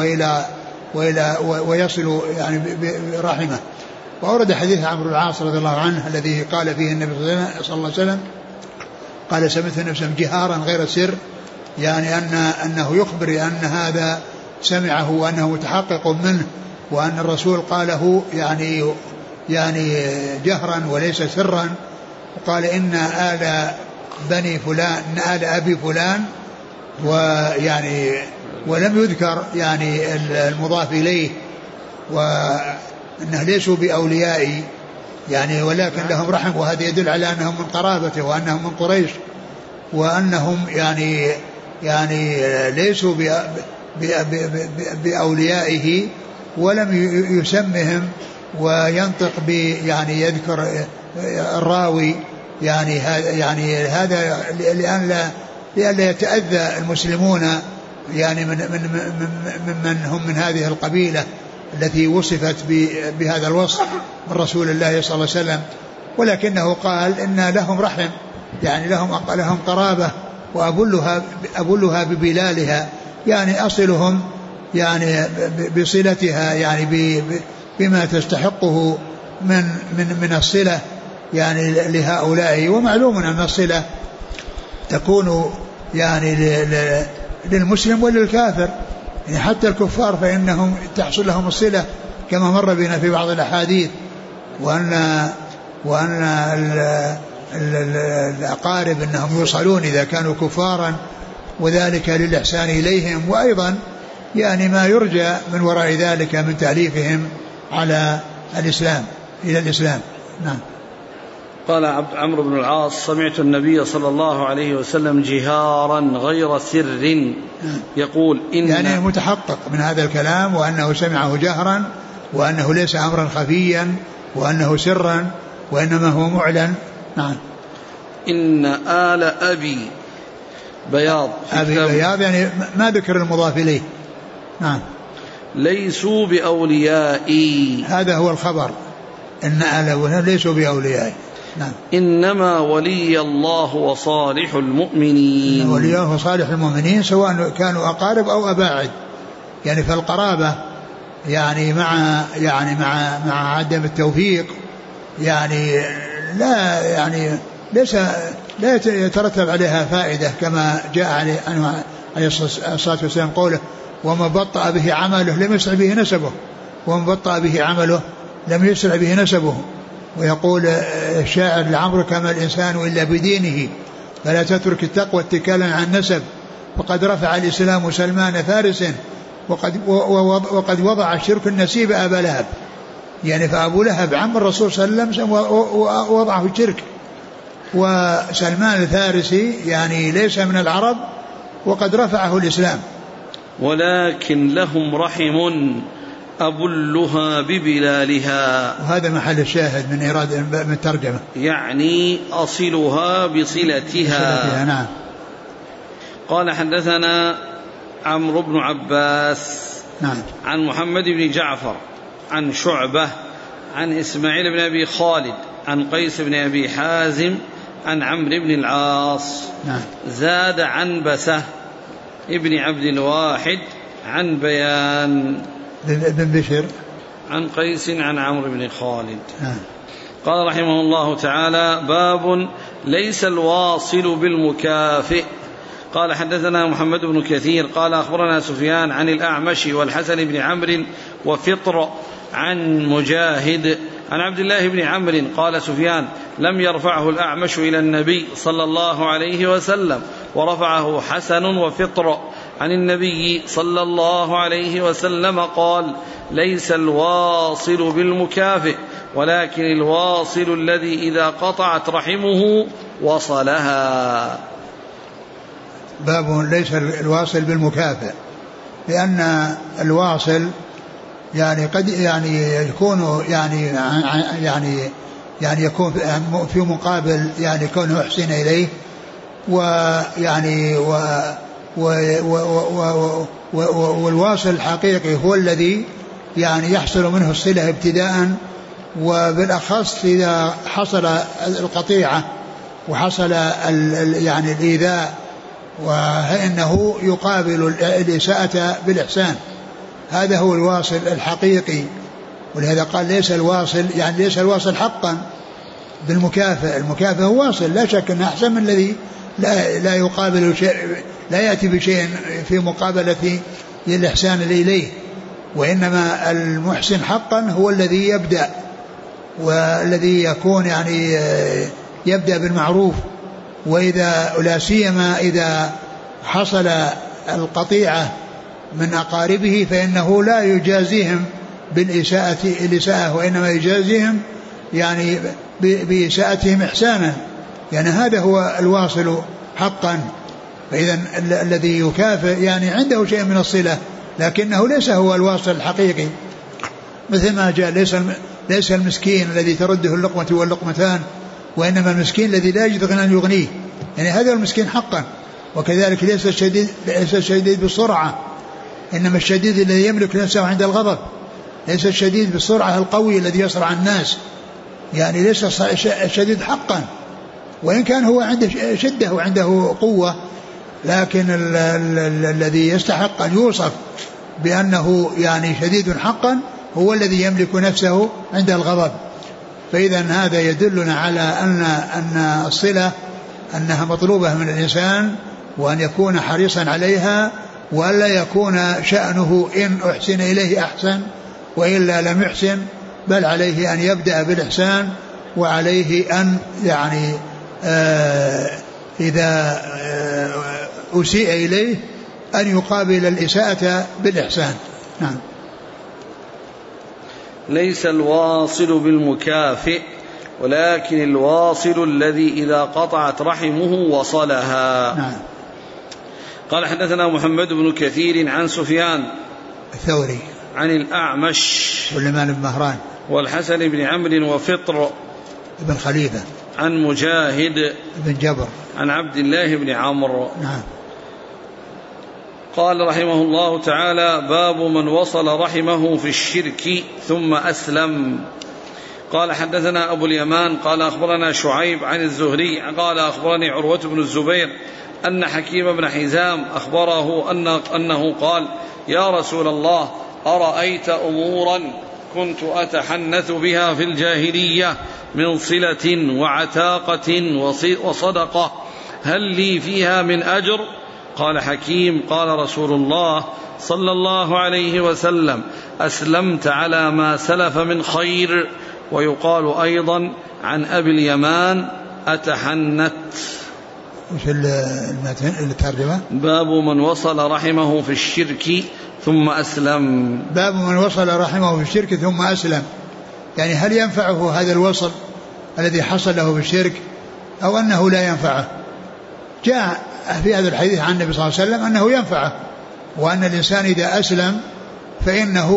ويصل يعني برحمه. وأورد حديث عمرو بن العاص رضي الله عنه الذي قال فيه النبي صلى الله عليه وسلم قال سمعت النبي صلى الله عليه وسلم جهارا غير سر، يعني أنه يخبر أن هذا سمعه وأنه متحقق منه، وأن الرسول قاله يعني جهرا وليس سرا. وقال إن آل بني فلان، إن آل أبي فلان، ويعني ولم يذكر يعني المضاف إليه، وأنه ليسوا بأوليائي يعني ولكن لهم رحم، وهذا يدل على أنهم من قرابته وأنهم من قريش، وأنهم يعني ليسوا بأوليائه، ولم يسمهم وينطق يعني يذكر الراوي يعني هذا لئلا يتأذى المسلمون يعني من هم من هذه القبيلة التي وصفت بهذا الوصف من رسول الله صلى الله عليه وسلم. ولكنه قال إن لهم رحم، يعني لهم قرابة، وأبلها ببلالها، يعني أصلهم يعني بصلتها، يعني بما تستحقه من الصلة يعني لهؤلاء. ومعلوم أن الصلة تكون يعني للمسلم وللكافر، يعني حتى الكفار فإنهم تحصل لهم الصلة كما مر بنا في بعض الأحاديث، وأن الأقارب أنهم يوصلون إذا كانوا كفارا، وذلك للإحسان إليهم، وأيضا يعني ما يرجى من وراء ذلك من تأليفهم على الإسلام إلى الإسلام. نعم. قال عمرو بن العاص سمعت النبي صلى الله عليه وسلم جهارا غير سر يقول إن، يعني متحقق من هذا الكلام وأنه سمعه جهرا، وأنه ليس أمرا خفيا، وأنه سرا، وإنما هو معلن. نعم. إن آل أبي بياض، أبي بياض يعني ما ذكر المضاف إليه. نعم. ليسوا بأوليائي، هذا هو الخبر، إن آل ليسوا بأوليائي. نعم. إنما ولي الله وصالح المؤمنين، ولي الله وصالح المؤمنين سواء كانوا أقارب أو أباعد، يعني فالقرابة يعني مع عدم التوفيق يعني لا يترتب عليها فائدة، كما جاء عليه الصلاة والسلام قوله وما بطأ به عمله لم يسرع به نسبه، ومن بطأ به عمله لم يسرع به نسبه. ويقول الشاعر لعمرو كما الإنسان إلا بدينه فلا تترك التقوى اتكالا عن النسب، وقد رفع الإسلام سلمان فارس وقد وضع الشرك النسيب أبا لهب، يعني فأبو لهب عم الرسول صلى الله عليه وسلم ووضعه الشرك، وسلمان الفارسي يعني ليس من العرب وقد رفعه الإسلام. ولكن لهم رحم أبلها ببلالها. وهذا محل الشاهد من إيراد من الترجمة، يعني أصلها بصلتها. نعم. قال حدثنا عمرو بن عباس نعم. عن محمد بن جعفر عن شعبة عن إسماعيل بن أبي خالد عن قيس بن أبي حازم عن عمرو بن العاص. نعم. زاد عنبسة ابن عبد الواحد عن بيان بن بشر عن قيس عن عمرو بن خالد. نعم. قال رحمه الله تعالى: باب ليس الواصل بالمكافئ. قال حدثنا محمد بن كثير قال أخبرنا سفيان عن الأعمش والحسن بن عمرو وفطر عن مجاهد عن عبد الله بن عمرو. قال سفيان: لم يرفعه الأعمش إلى النبي صلى الله عليه وسلم، ورفعه حسن وفطر عن النبي صلى الله عليه وسلم قال: ليس الواصل بالمكافئ، ولكن الواصل الذي إذا قطعت رحمه وصلها. باب ليس الواصل بالمكافئ، لأن الواصل يعني قد يكون يعني يكون في مقابل يعني كونه يحسن إليه، ويعني والواصل الحقيقي هو الذي يعني يحصل منه الصلة ابتداء، وبالأخص إذا حصل القطيعة وحصل يعني الإيذاء، وإنه يقابل الإساءة بالإحسان. هذا هو الواصل الحقيقي. ولهذا قال ليس الواصل، يعني ليس الواصل حقا بالمكافئ. المكافئ هو واصل لا شك أنه أحسن من الذي لا يقابل شيء، لا يأتي بشيء في مقابلة الإحسان إليه. وإنما المحسن حقا هو الذي يبدأ، والذي يكون يعني يبدأ بالمعروف. وإذا لا سيما إذا حصل القطيعة من أقاربه فإنه لا يجازيهم بالإساءة، وإنما يجازيهم يعني بإساءتهم إحسانا. يعني هذا هو الواصل حقا. فإذا الذي يكافئ يعني عنده شيء من الصلة، لكنه ليس هو الواصل الحقيقي. مثل ما جاء ليس المسكين الذي ترده اللقمة واللقمتان، وإنما المسكين الذي لا يجد غنى يغنيه، يعني هذا المسكين حقا. وكذلك ليس الشديد بالسرعة، إنما الشديد الذي يملك نفسه عند الغضب. ليس الشديد بالسرعة القوي الذي يصرع الناس، يعني ليس الشديد حقا، وإن كان هو عنده شدة وعنده قوة، لكن الذي يستحق أن يوصف بأنه يعني شديد حقا هو الذي يملك نفسه عند الغضب. فإذا هذا يدلنا على أن الصلة أنها مطلوبة من الإنسان، وأن يكون حريصا عليها، وألا يكون شأنه إن أحسن إليه أحسن وإلا لم يحسن، بل عليه أن يبدأ بالإحسان، وعليه أن يعني إذا أسيء إليه أن يقابل الإساءة بالإحسان. نعم. ليس الواصل بالمكافئ، ولكن الواصل الذي إذا قطعت رحمه وصلها. نعم. قال حدثنا محمد بن كثير عن سفيان الثوري عن الأعمش سليمان بن مهران والحسن بن عمرو وفطر بن خليفة عن مجاهد بن جبر عن عبد الله بن عمرو. نعم. قال رحمه الله تعالى: باب من وصل رحمه في الشرك ثم أسلم. قال حدثنا أبو اليمان قال أخبرنا شعيب عن الزهري قال أخبرني عروة بن الزبير أن حكيم بن حزام أخبره أنه قال: يا رسول الله، أرأيت أمورا كنت أتحنث بها في الجاهلية من صلة وعتاقة وصدقة، هل لي فيها من أجر؟ قال حكيم: قال رسول الله صلى الله عليه وسلم: أسلمت على ما سلف من خير. ويقال أيضا عن أبي اليمان: أتحنت. وش الترجمة؟ باب من وصل رحمه في الشرك ثم أسلم. باب من وصل رحمه في الشرك ثم أسلم، يعني هل ينفعه هذا الوصل الذي حصل له في الشرك أو أنه لا ينفعه؟ جاء في هذا الحديث عن النبي صلى الله عليه وسلم أنه ينفعه، وأن الإنسان إذا أسلم فإنه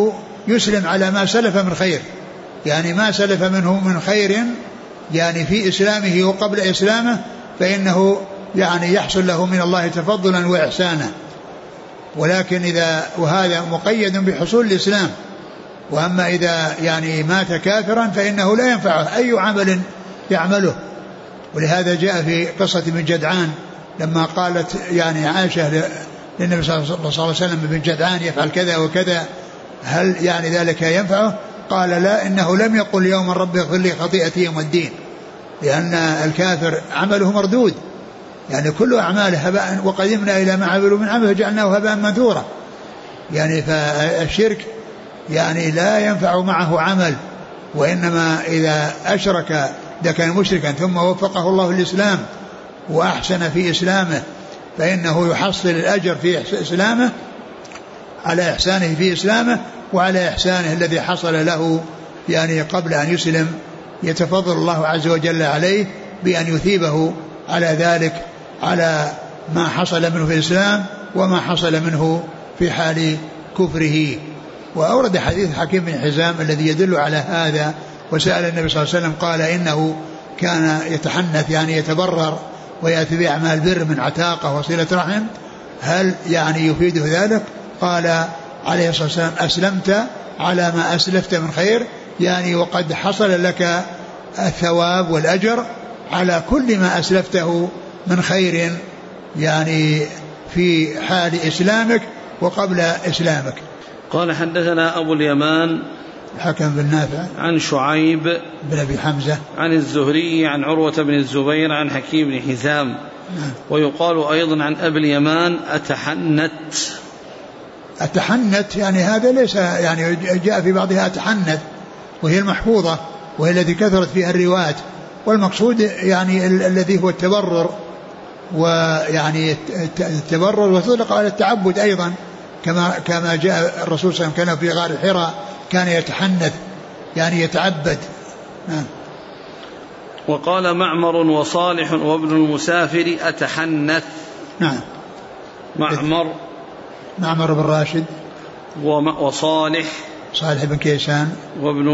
يسلم على ما سلف من خير، يعني ما سلف منه من خير يعني في إسلامه وقبل إسلامه فإنه يعني يحصل له من الله تفضلا وإحسانا. ولكن إذا وهذا مقيد بحصول الإسلام. وأما إذا يعني مات كافرا فإنه لا ينفعه أي عمل يعمله. ولهذا جاء في قصة ابن جدعان لما قالت يعني عائشة للنبي صلى الله عليه وسلم ابن جدعان يفعل كذا وكذا هل يعني ذلك ينفعه؟ قال لا، إنه لم يقل يوما رب اغفر لي خطيئتي يوم الدين، لأن الكافر عمله مردود، يعني كل أعماله هباء، وقدمنا إلى ما عملوا من عمل فجعلناه هباء منثورا. يعني فالشرك يعني لا ينفع معه عمل، وإنما إذا أشرك إذا كان مشركا ثم وفقه الله الإسلام وأحسن في إسلامه فإنه يحصل الأجر في إسلامه على إحسانه في إسلامه وعلى إحسانه الذي حصل له يعني قبل أن يسلم. يتفضل الله عز وجل عليه بأن يثيبه على ذلك، على ما حصل منه في الإسلام وما حصل منه في حال كفره. وأورد حديث حكيم بن حزام الذي يدل على هذا، وسأل النبي صلى الله عليه وسلم قال إنه كان يتحنث يعني يتبرر ويأتي بأعمال بر من عتاقة وصلة رحم، هل يعني يفيده ذلك؟ قال عليه الصلاة والسلام أسلمت على ما أسلفت من خير، يعني وقد حصل لك الثواب والأجر على كل ما أسلفته من خير يعني في حال إسلامك وقبل إسلامك. قال حدثنا أبو اليمان الحكم بن نافع عن شعيب بن أبي حمزة عن الزهري عن عروة بن الزبير عن حكيم بن حزام. ويقال أيضا عن أبي اليمان أتحنت يعني هذا ليس يعني جاء في بعضها أتحنت وهي المحفوظة وهي التي كثرت فيها الروايات، والمقصود يعني الذي هو التبرر، ويعني التبرر وتطلق على التعبد أيضا كما جاء الرسول صلى الله عليه وسلم كان في غار حراء كان يتحنث يعني يتعبد. وقال معمر وصالح وابن المسافر أتحنث. نعم. معمر بن راشد وصالح صالح بن كيسان وابن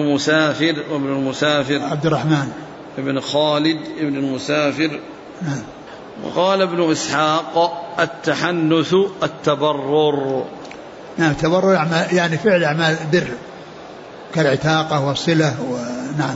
المسافر عبد الرحمن ابن خالد ابن المسافر. نعم. وقال ابن إسحاق التحنث التبرر. نعم، التبرر يعني فعل أعمال بر كالعتاقة والصلة نعم.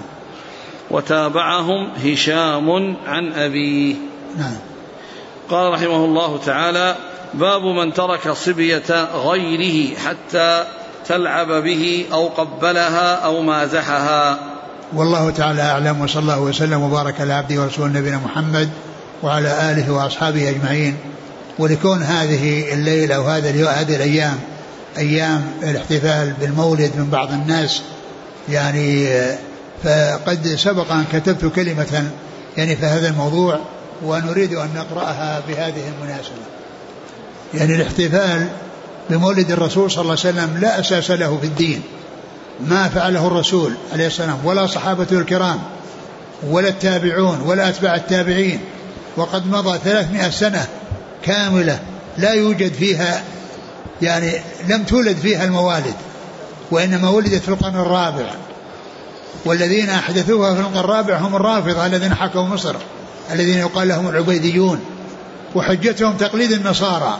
وتابعهم هشام عن أبيه. نعم. قال رحمه الله تعالى: باب من ترك صبية غيره حتى تلعب به أو قبلها أو مازحها. والله تعالى أعلم، وصلى الله وسلم وبارك على عبده ورسوله نبينا محمد وعلى آله وأصحابه أجمعين. ولكون هذه الليلة هذه الأيام أيام الاحتفال بالمولد من بعض الناس يعني، فقد سبق أن كتبت كلمة يعني في هذا الموضوع ونريد أن نقرأها بهذه المناسبة. يعني الاحتفال بمولد الرسول صلى الله عليه وسلم لا أساس له في الدين، ما فعله الرسول عليه السلام ولا صحابته الكرام ولا التابعون ولا أتباع التابعين، وقد مضى 300 سنة كاملة لا يوجد فيها يعني لم تولد فيها الموالد، وإنما ولدت في القرن الرابع، والذين أحدثوها في القرن الرابع هم الرافضة الذين حكموا مصر الذين يقال لهم العبيديون، وحجتهم تقليد النصارى،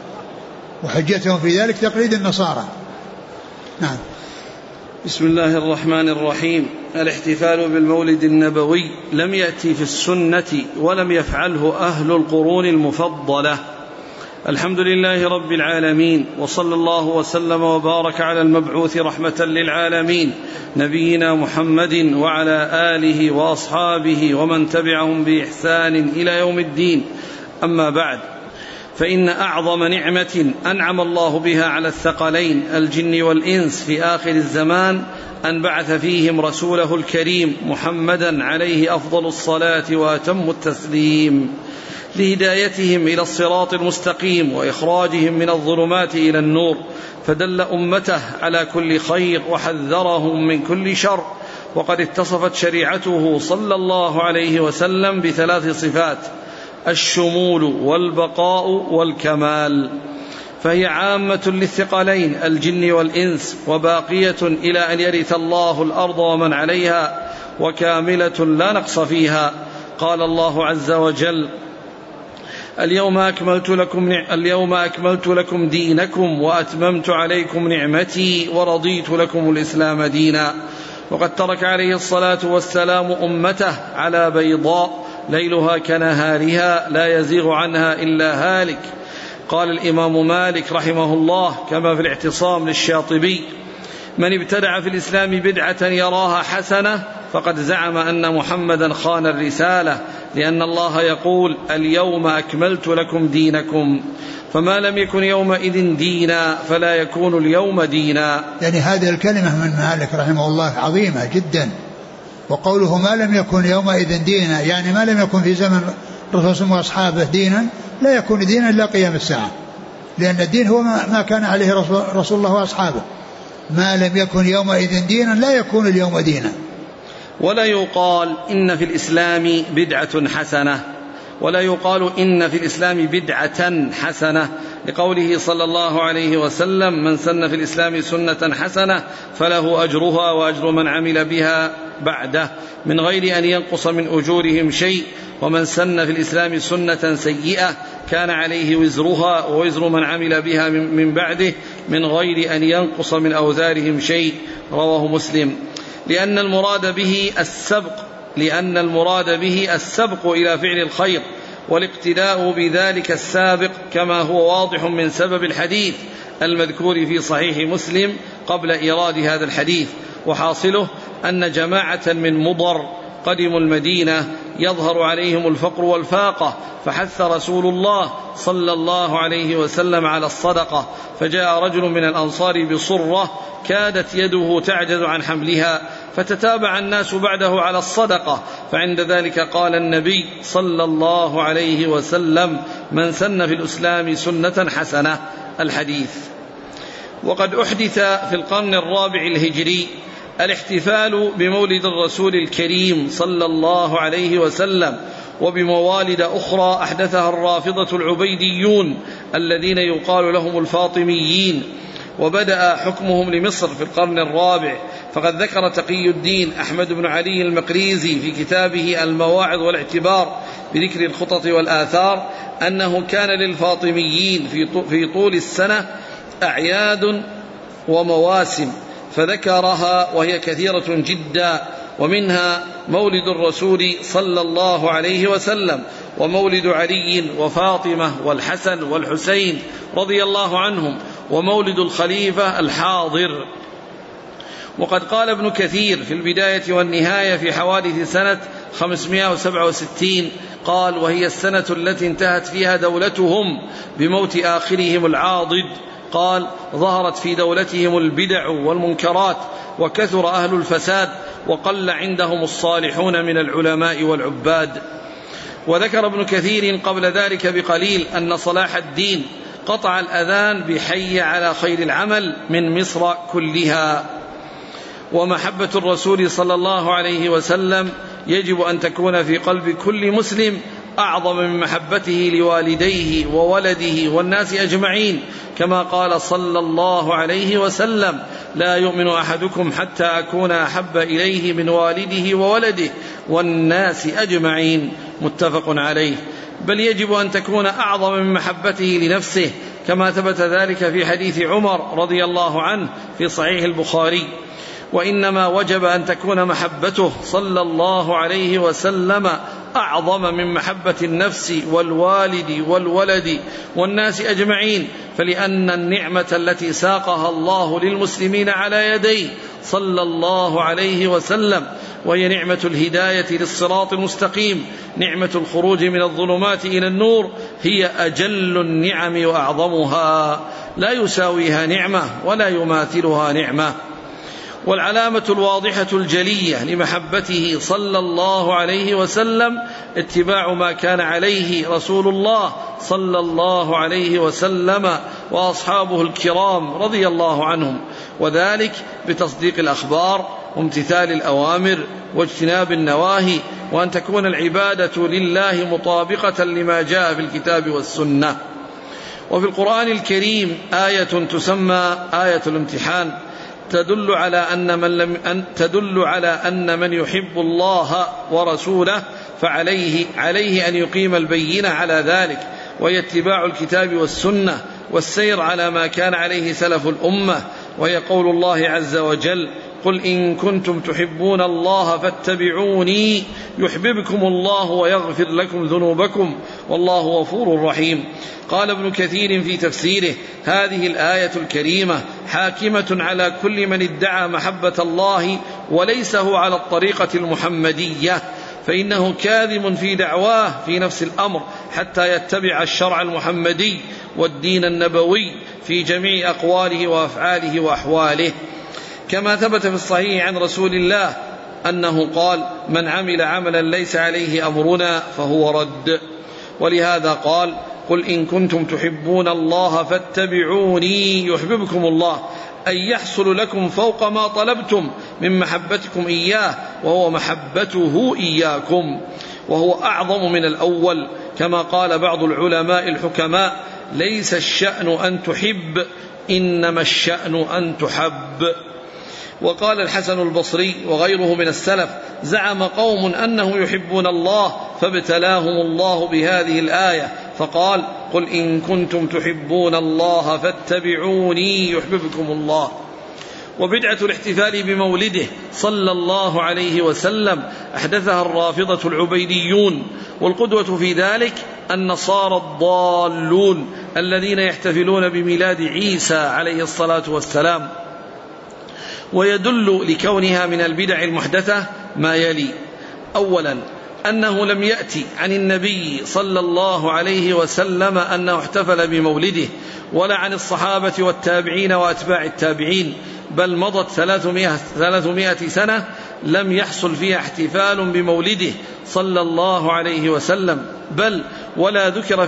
وحجتهم في ذلك تقليد النصارى. نعم. بسم الله الرحمن الرحيم. الاحتفال بالمولد النبوي لم يأتي في السنة ولم يفعله أهل القرون المفضلة. الحمد لله رب العالمين، وصلى الله وسلم وبارك على المبعوث رحمة للعالمين نبينا محمد وعلى آله وأصحابه ومن تبعهم بإحسان إلى يوم الدين. أما بعد، فإن أعظم نعمة أنعم الله بها على الثقلين الجن والإنس في آخر الزمان أن بعث فيهم رسوله الكريم محمدا عليه أفضل الصلاة وأتم التسليم، لهدايتهم إلى الصراط المستقيم وإخراجهم من الظلمات إلى النور، فدل أمته على كل خير وحذرهم من كل شر. وقد اتصفت شريعته صلى الله عليه وسلم ب3 صفات: الشمول والبقاء والكمال. فهي عامة للثقلين الجن والإنس، وباقية إلى أن يرث الله الأرض ومن عليها، وكاملة لا نقص فيها. قال الله عز وجل: اليوم أكملت لكم دينكم وأتممت عليكم نعمتي ورضيت لكم الإسلام دينا. وقد ترك عليه الصلاة والسلام أمته على بيضاء ليلها كنهارها لا يزيغ عنها إلا هالك. قال الإمام مالك رحمه الله كما في الاعتصام للشاطبي: من ابتدع في الإسلام بدعة يراها حسنة فقد زعم أن محمدا خان الرسالة، لأن الله يقول: اليوم أكملت لكم دينكم، فما لم يكن يومئذ دينا فلا يكون اليوم دينا. يعني هذه الكلمة من مالك رحمه الله عظيمة جدا. وقوله ما لم يكن يومئذ دينا يعني ما لم يكن في زمن الرسول وأصحابه دينا، لا يكون دينا إلا قيام الساعة، لأن الدين هو ما كان عليه رسول الله وأصحابه. ما لم يكن يومئذ دينا لا يكون اليوم دينا. ولا يقال إن في الإسلام بدعة حسنة، ولا يقال إن في الإسلام بدعة حسنة، لقوله صلى الله عليه وسلم: من سن في الإسلام سنة حسنة فله أجرها وأجر من عمل بها بعده من غير أن ينقص من أجورهم شيء، ومن سن في الإسلام سنة سيئة كان عليه وزرها ووزر من عمل بها من بعده من غير أن ينقص من أوزارهم شيء. رواه مسلم. لأن المراد به السبق إلى فعل الخير والاقتداء بذلك السابق، كما هو واضح من سبب الحديث المذكور في صحيح مسلم قبل إيراد هذا الحديث. وحاصله أن جماعة من مضر قدموا المدينة يظهر عليهم الفقر والفاقة، فحث رسول الله صلى الله عليه وسلم على الصدقة، فجاء رجل من الأنصار بصرة كادت يده تعجز عن حملها، فتتابع الناس بعده على الصدقة، فعند ذلك قال النبي صلى الله عليه وسلم: من سن في الإسلام سنة حسنة. الحديث. وقد أحدث في القرن الرابع الهجري الاحتفال بمولد الرسول الكريم صلى الله عليه وسلم، وبموالد أخرى أحدثها الرافضة العبيديون الذين يقال لهم الفاطميين، وبدأ حكمهم لمصر في القرن الرابع. فقد ذكر تقي الدين أحمد بن علي المقريزي في كتابه المواعظ والاعتبار بذكر الخطط والآثار أنه كان للفاطميين في طول السنة أعياد ومواسم، فذكرها وهي كثيرة جدا، ومنها مولد الرسول صلى الله عليه وسلم، ومولد علي وفاطمة والحسن والحسين رضي الله عنهم، ومولد الخليفة الحاضر. وقد قال ابن كثير في البداية والنهاية في حوادث سنة 567 قال: وهي السنة التي انتهت فيها دولتهم بموت آخرهم العاضد. قال: ظهرت في دولتهم البدع والمنكرات، وكثر أهل الفساد، وقل عندهم الصالحون من العلماء والعباد. وذكر ابن كثير قبل ذلك بقليل أن صلاح الدين قطع الأذان بحي على خير العمل من مصر كلها. ومحبة الرسول صلى الله عليه وسلم يجب أن تكون في قلب كل مسلم أعظم من محبته لوالديه وولده والناس أجمعين، كما قال صلى الله عليه وسلم: لا يؤمن أحدكم حتى أكون أحب إليه من والده وولده والناس أجمعين. متفق عليه. بل يجب أن تكون أعظم من محبته لنفسه، كما ثبت ذلك في حديث عمر رضي الله عنه في صحيح البخاري. وإنما وجب أن تكون محبته صلى الله عليه وسلم أعظم من محبة النفس والوالد والولد والناس أجمعين، فلأن النعمة التي ساقها الله للمسلمين على يديه صلى الله عليه وسلم، وهي نعمة الهداية للصراط المستقيم، نعمة الخروج من الظلمات إلى النور، هي أجل النعم وأعظمها، لا يساويها نعمة ولا يماثلها نعمة. والعلامة الواضحة الجلية لمحبته صلى الله عليه وسلم اتباع ما كان عليه رسول الله صلى الله عليه وسلم وأصحابه الكرام رضي الله عنهم، وذلك بتصديق الأخبار وامتثال الأوامر واجتناب النواهي، وأن تكون العبادة لله مطابقة لما جاء في الكتاب والسنة. وفي القرآن الكريم آية تسمى آية الامتحان تدل على أن من يحب الله ورسوله فعليه أن يقيم البينة على ذلك، وهي اتباع الكتاب والسنة والسير على ما كان عليه سلف الأمة. وهي قول الله عز وجل: قل إن كنتم تحبون الله فاتبعوني يحببكم الله ويغفر لكم ذنوبكم والله غفور رحيم. قال ابن كثير في تفسيره: هذه الآية الكريمة حاكمة على كل من ادعى محبة الله وليس هو على الطريقة المحمدية، فإنه كاذب في دعواه في نفس الأمر حتى يتبع الشرع المحمدي والدين النبوي في جميع أقواله وأفعاله وأحواله، كما ثبت في الصحيح عن رسول الله أنه قال: من عمل عملا ليس عليه أمرنا فهو رد. ولهذا قال: قل إن كنتم تحبون الله فاتبعوني يحببكم الله، أي يحصل لكم فوق ما طلبتم من محبتكم إياه، وهو محبته إياكم، وهو أعظم من الأول، كما قال بعض العلماء الحكماء: ليس الشأن أن تحب، إنما الشأن أن تحب. وقال الحسن البصري وغيره من السلف: زعم قوم أنه يحبون الله فابتلاهم الله بهذه الآية فقال: قل إن كنتم تحبون الله فاتبعوني يحببكم الله. وبدعة الاحتفال بمولده صلى الله عليه وسلم أحدثها الرافضة العبيديون، والقدوة في ذلك النصارى الضالون الذين يحتفلون بميلاد عيسى عليه الصلاة والسلام. ويدل لكونها من البدع المحدثة ما يلي: أولا، أنه لم يأتي عن النبي صلى الله عليه وسلم أنه احتفل بمولده، ولا عن الصحابة والتابعين وأتباع التابعين، بل مضت 300 سنة لم يحصل فيها احتفال بمولده صلى الله عليه وسلم، بل ولا ذكر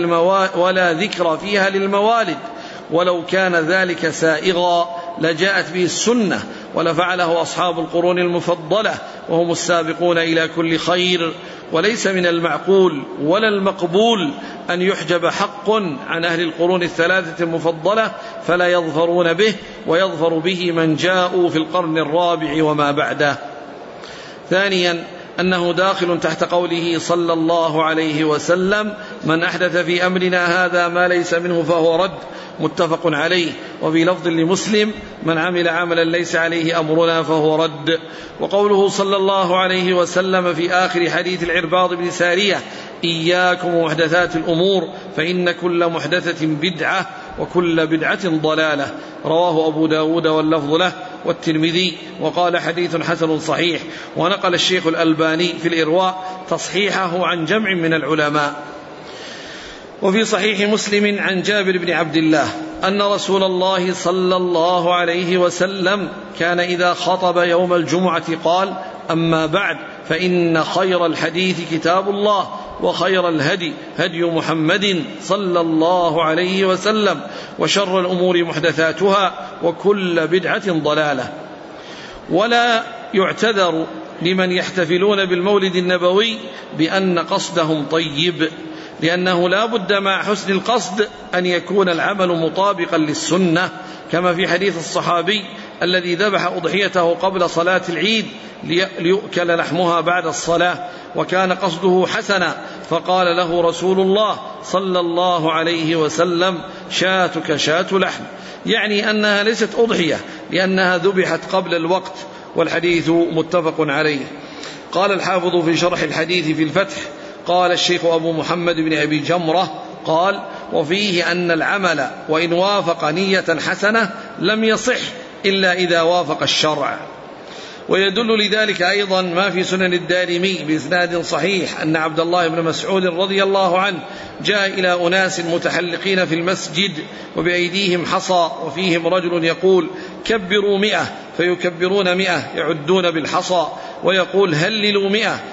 فيها للموالد، ولو كان ذلك سائغا لجاءت به السنة ولفعله أصحاب القرون المفضلة وهم السابقون إلى كل خير. وليس من المعقول ولا المقبول أن يحجب حق عن أهل القرون الثلاثة المفضلة فلا يظفرون به، ويظفر به من جاءوا في القرن الرابع وما بعده. ثانيا، أنه داخل تحت قوله صلى الله عليه وسلم: من أحدث في أمرنا هذا ما ليس منه فهو رد، متفق عليه. وفي لفظ لمسلم: من عمل عملا ليس عليه أمرنا فهو رد. وقوله صلى الله عليه وسلم في آخر حديث العرباض بن سارية: إياكم محدثات الأمور فإن كل محدثة بدعة وكل بدعة ضلالة، رواه أبو داود واللفظ له والترمذي، وقال حديث حسن صحيح. ونقل الشيخ الألباني في الإرواء تصحيحه عن جمع من العلماء. وفي صحيح مسلم عن جابر بن عبد الله أن رسول الله صلى الله عليه وسلم كان إذا خطب يوم الجمعة قال: أما بعد، فإن خير الحديث كتاب الله، وخير الهدي هدي محمد صلى الله عليه وسلم، وشر الأمور محدثاتها، وكل بدعة ضلالة. ولا يعتذر لمن يحتفلون بالمولد النبوي بأن قصدهم طيب، لأنه لا بد مع حسن القصد أن يكون العمل مطابقا للسنة، كما في حديث الصحابي الذي ذبح أضحيته قبل صلاة العيد ليؤكل لحمها بعد الصلاة، وكان قصده حسنا، فقال له رسول الله صلى الله عليه وسلم: شاتك شات لحم، يعني أنها ليست أضحية لأنها ذبحت قبل الوقت. والحديث متفق عليه. قال الحافظ في شرح الحديث في الفتح: قال الشيخ أبو محمد بن أبي جمرة قال: وفيه أن العمل وإن وافق نية حسنة لم يصح إلا إذا وافق الشرع. ويدل لذلك أيضا ما في سنن الدارمي بإسناد صحيح أن عبد الله بن مسعود رضي الله عنه جاء إلى أناس متحلقين في المسجد وبأيديهم حصى، وفيهم رجل يقول: كبروا 100، فيكبرون 100 يعدون بالحصى، ويقول: هللوا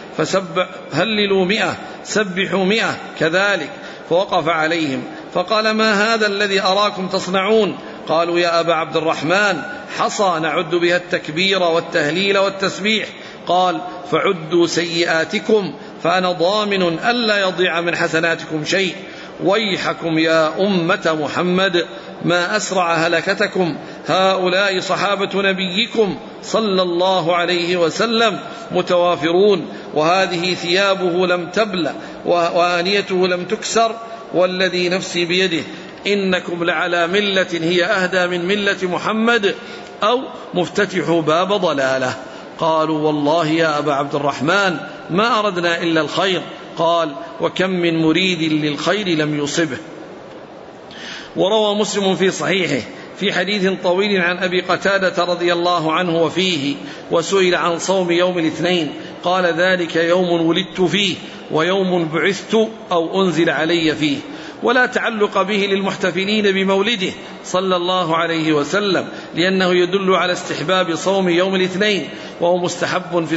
100 سبحوا 100 كذلك. فوقف عليهم فقال: ما هذا الذي أراكم تصنعون؟ قالوا: يا أبا عبد الرحمن، حصى نعد بها التكبير والتهليل والتسبيح. قال: فعدوا سيئاتكم، فأنا ضامن ألا يضيع من حسناتكم شيء، ويحكم يا أمة محمد ما أسرع هلكتكم، هؤلاء صحابة نبيكم صلى الله عليه وسلم متوافرون، وهذه ثيابه لم تبل وآنيته لم تكسر، والذي نفسي بيده إنكم لعلى ملة هي أهدى من ملة محمد أو مفتتح باب ضلالة. قالوا والله يا أبا عبد الرحمن ما أردنا إلا الخير. قال وكم من مريد للخير لم يصبه. وروى مسلم في صحيحه في حديث طويل عن أبي قتادة رضي الله عنه وفيه وسئل عن صوم يوم الاثنين قال ذلك يوم ولدت فيه ويوم بعثت أو أنزل علي فيه، ولا تعلق به للمحتفلين بمولده صلى الله عليه وسلم، لأنه يدل على استحباب صوم يوم الاثنين، وهو مستحب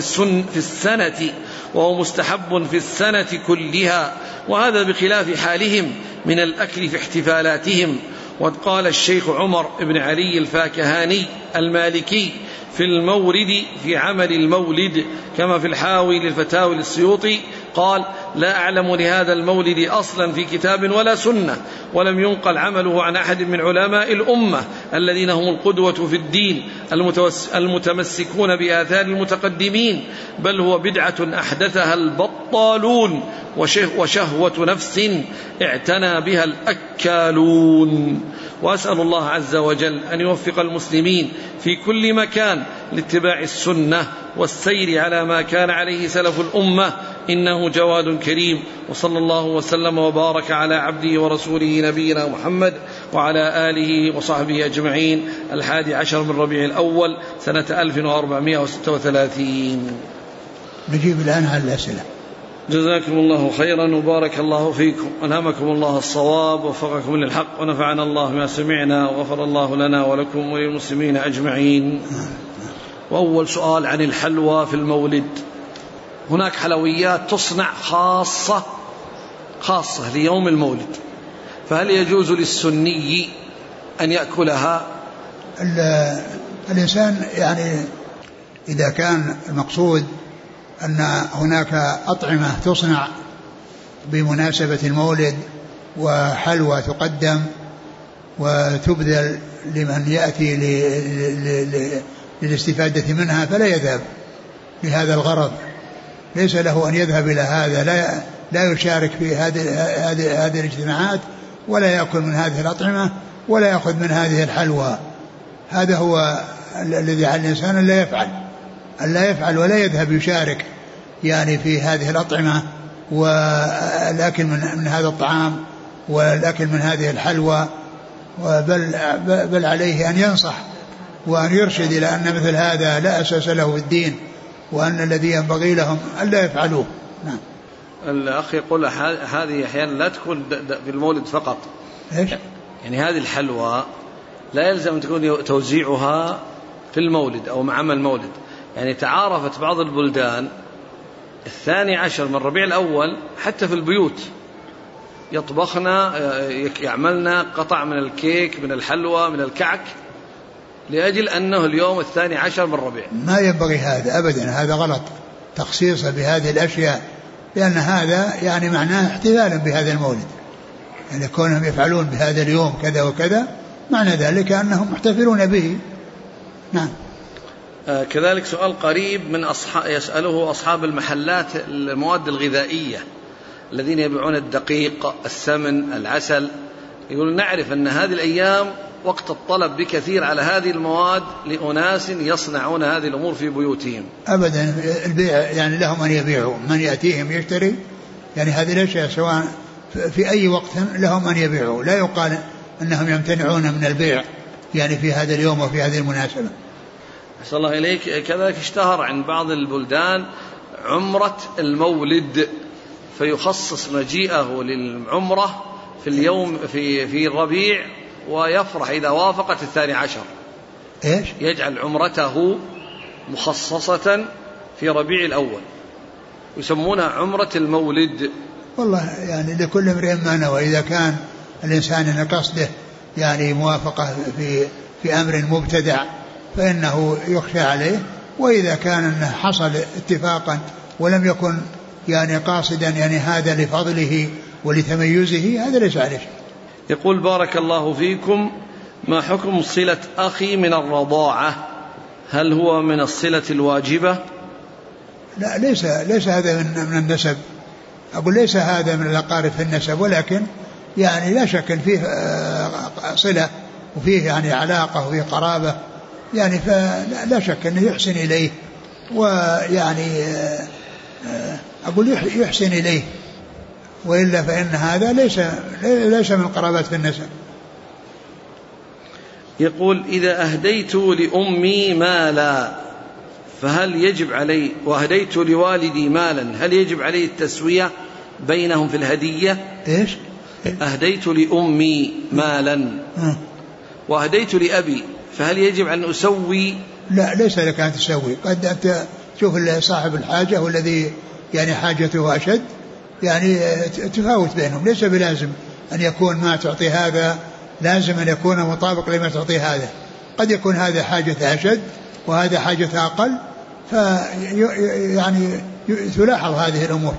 في السنة كلها، وهذا بخلاف حالهم من الأكل في احتفالاتهم. وقال الشيخ عمر بن علي الفاكهاني المالكي في المورد في عمل المولد كما في الحاوي للفتاوي للسيوطي قال لا أعلم لهذا المولد أصلا في كتاب ولا سنة، ولم ينقل عمله عن أحد من علماء الأمة الذين هم القدوة في الدين المتمسكون بآثار المتقدمين، بل هو بدعة أحدثها البطالون وشهوة نفس اعتنى بها الأكالون. وأسأل الله عز وجل أن يوفق المسلمين في كل مكان لاتباع السنة والسير على ما كان عليه سلف الأمة، إنه جواد كريم. وصلى الله وسلم وبارك على عبده ورسوله نبينا محمد وعلى آله وصحبه أجمعين. 11 من ربيع الأول سنة 1436. نجيب الآن على الأسئلة. جزاكم الله خيرا وبارك الله فيكم، ألهمكم الله الصواب ووفقكم للحق، ونفعنا الله ما سمعنا، وغفر الله لنا ولكم وللمسلمين أجمعين. وأول سؤال عن الحلوى في المولد. هناك حلويات تصنع خاصة ليوم المولد، فهل يجوز للسني أن يأكلها؟ الإنسان يعني إذا كان المقصود أن هناك أطعمة تصنع بمناسبة المولد وحلوى تقدم وتبذل لمن يأتي للاستفادة منها فلا يذهب لهذا الغرض، ليس له أن يذهب إلى هذا، لا يشارك في هذه الاجتماعات ولا يأكل من هذه الأطعمة ولا يأخذ من هذه الحلوى. هذا هو الذي على الإنسان أن لا يفعل ولا يذهب يشارك يعني في هذه الأطعمة والأكل من هذا الطعام والأكل من هذه الحلوى، بل عليه أن ينصح وأن يرشد إلى أن مثل هذا لا أساس له في الدين، وأن الذي ينبغي لهم ألا يفعلوه. نعم. الأخ يقول هذه أحيانا لا تكون في المولد فقط. إيش؟ يعني هذه الحلوى لا يلزم أن تكون توزيعها في المولد أو مع المولد، يعني تعارفت بعض البلدان 12 من ربيع الأول حتى في البيوت يطبخنا يعملنا قطع من الكيك من الحلوى من الكعك لأجل أنه اليوم 12 من ربيع. ما ينبغي هذا أبدا، هذا غلط تخصيصه بهذه الأشياء، لأن هذا يعني معناه احتفالا بهذا المولد، يعني كونهم يفعلون بهذا اليوم كذا وكذا معنى ذلك أنهم محتفلون به. نعم. كذلك سؤال قريب من يسأله أصحاب المحلات المواد الغذائية الذين يبيعون الدقيق السمن العسل، يقول نعرف أن هذه الأيام وقت الطلب بكثير على هذه المواد لأناس يصنعون هذه الأمور في بيوتهم. أبدا البيع يعني لهم أن يبيعوا، من يأتيهم يشتري يعني هذه الأشياء سواء في أي وقت لهم أن يبيعوا، لا يقال أنهم يمتنعون من البيع يعني في هذا اليوم وفي هذه المناسبة. أحسن الله إليك. كذلك اشتهر عند بعض البلدان عمرة المولد، فيخصص مجيئه للعمرة في اليوم في الربيع ويفرح إذا وافقت 12. إيش؟ يجعل عمرته مخصصة في ربيع الأول يسمونها عمرة المولد. والله يعني لكل امرئ ما نوى، إذا كان الإنسان أن قصده يعني موافقة في أمر مبتدع فإنه يخشى عليه، وإذا كان أنه حصل اتفاقا ولم يكن يعني قاصدا يعني هذا لفضله ولتميزه هذا ليس عليه شيء. يقول بارك الله فيكم: ما حكم صلة أخي من الرضاعة؟ هل هو من الصلة الواجبة؟ لا، ليس هذا من النسب، أقول ليس هذا من الأقارب في النسب، ولكن يعني لا شك أن فيه صلة وفيه يعني علاقة وفيه قرابة، يعني فلا شك أنه يحسن إليه، ويعني أقول يحسن إليه، وإلا فإن هذا ليس من قرابات في النسب. يقول: إذا أهديت لأمي مالا فهل يجب علي، وأهديت لوالدي مالا، هل يجب علي التسوية بينهم في الهدية؟ إيش؟ أهديت لأمي مالا وأهديت لأبي، فهل يجب أن أسوي؟ لا، ليس لك أن تسوي. قد أنت تشوف صاحب الحاجة والذي يعني حاجته أشد، يعني تفاوت بينهم، ليس بلازم أن يكون ما تعطي هذا لازم أن يكون مطابق لما تعطي هذا، قد يكون هذا حاجة أشد وهذا حاجة أقل، يعني تلاحظ هذه الأمور.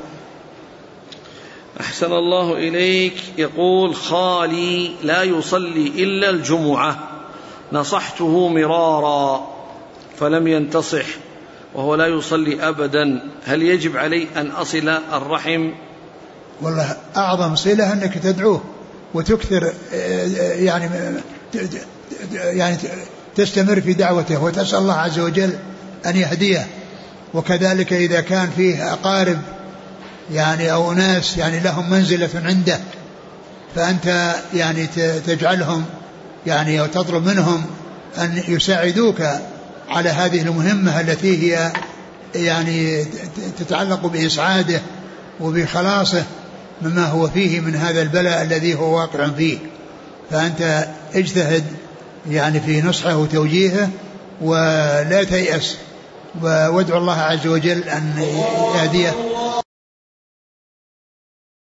أحسن الله إليك. يقول: خالي لا يصلي إلا الجمعة، نصحته مرارا فلم ينتصح وهو لا يصلي أبدا، هل يجب علي أن أصل الرحم؟ والله أعظم صلة أنك تدعوه وتكثر، يعني تستمر في دعوته وتسأل الله عز وجل أن يهديه. وكذلك إذا كان فيه أقارب يعني أو ناس يعني لهم منزلة عنده، فأنت يعني تجعلهم يعني أو تطلب منهم أن يساعدوك على هذه المهمة التي هي يعني تتعلق بإسعاده وبخلاصه مما هو فيه من هذا البلاء الذي هو واقع فيه. فأنت اجتهد يعني في نصحه وتوجيهه ولا تيأس، وادعو الله عز وجل أن يهديه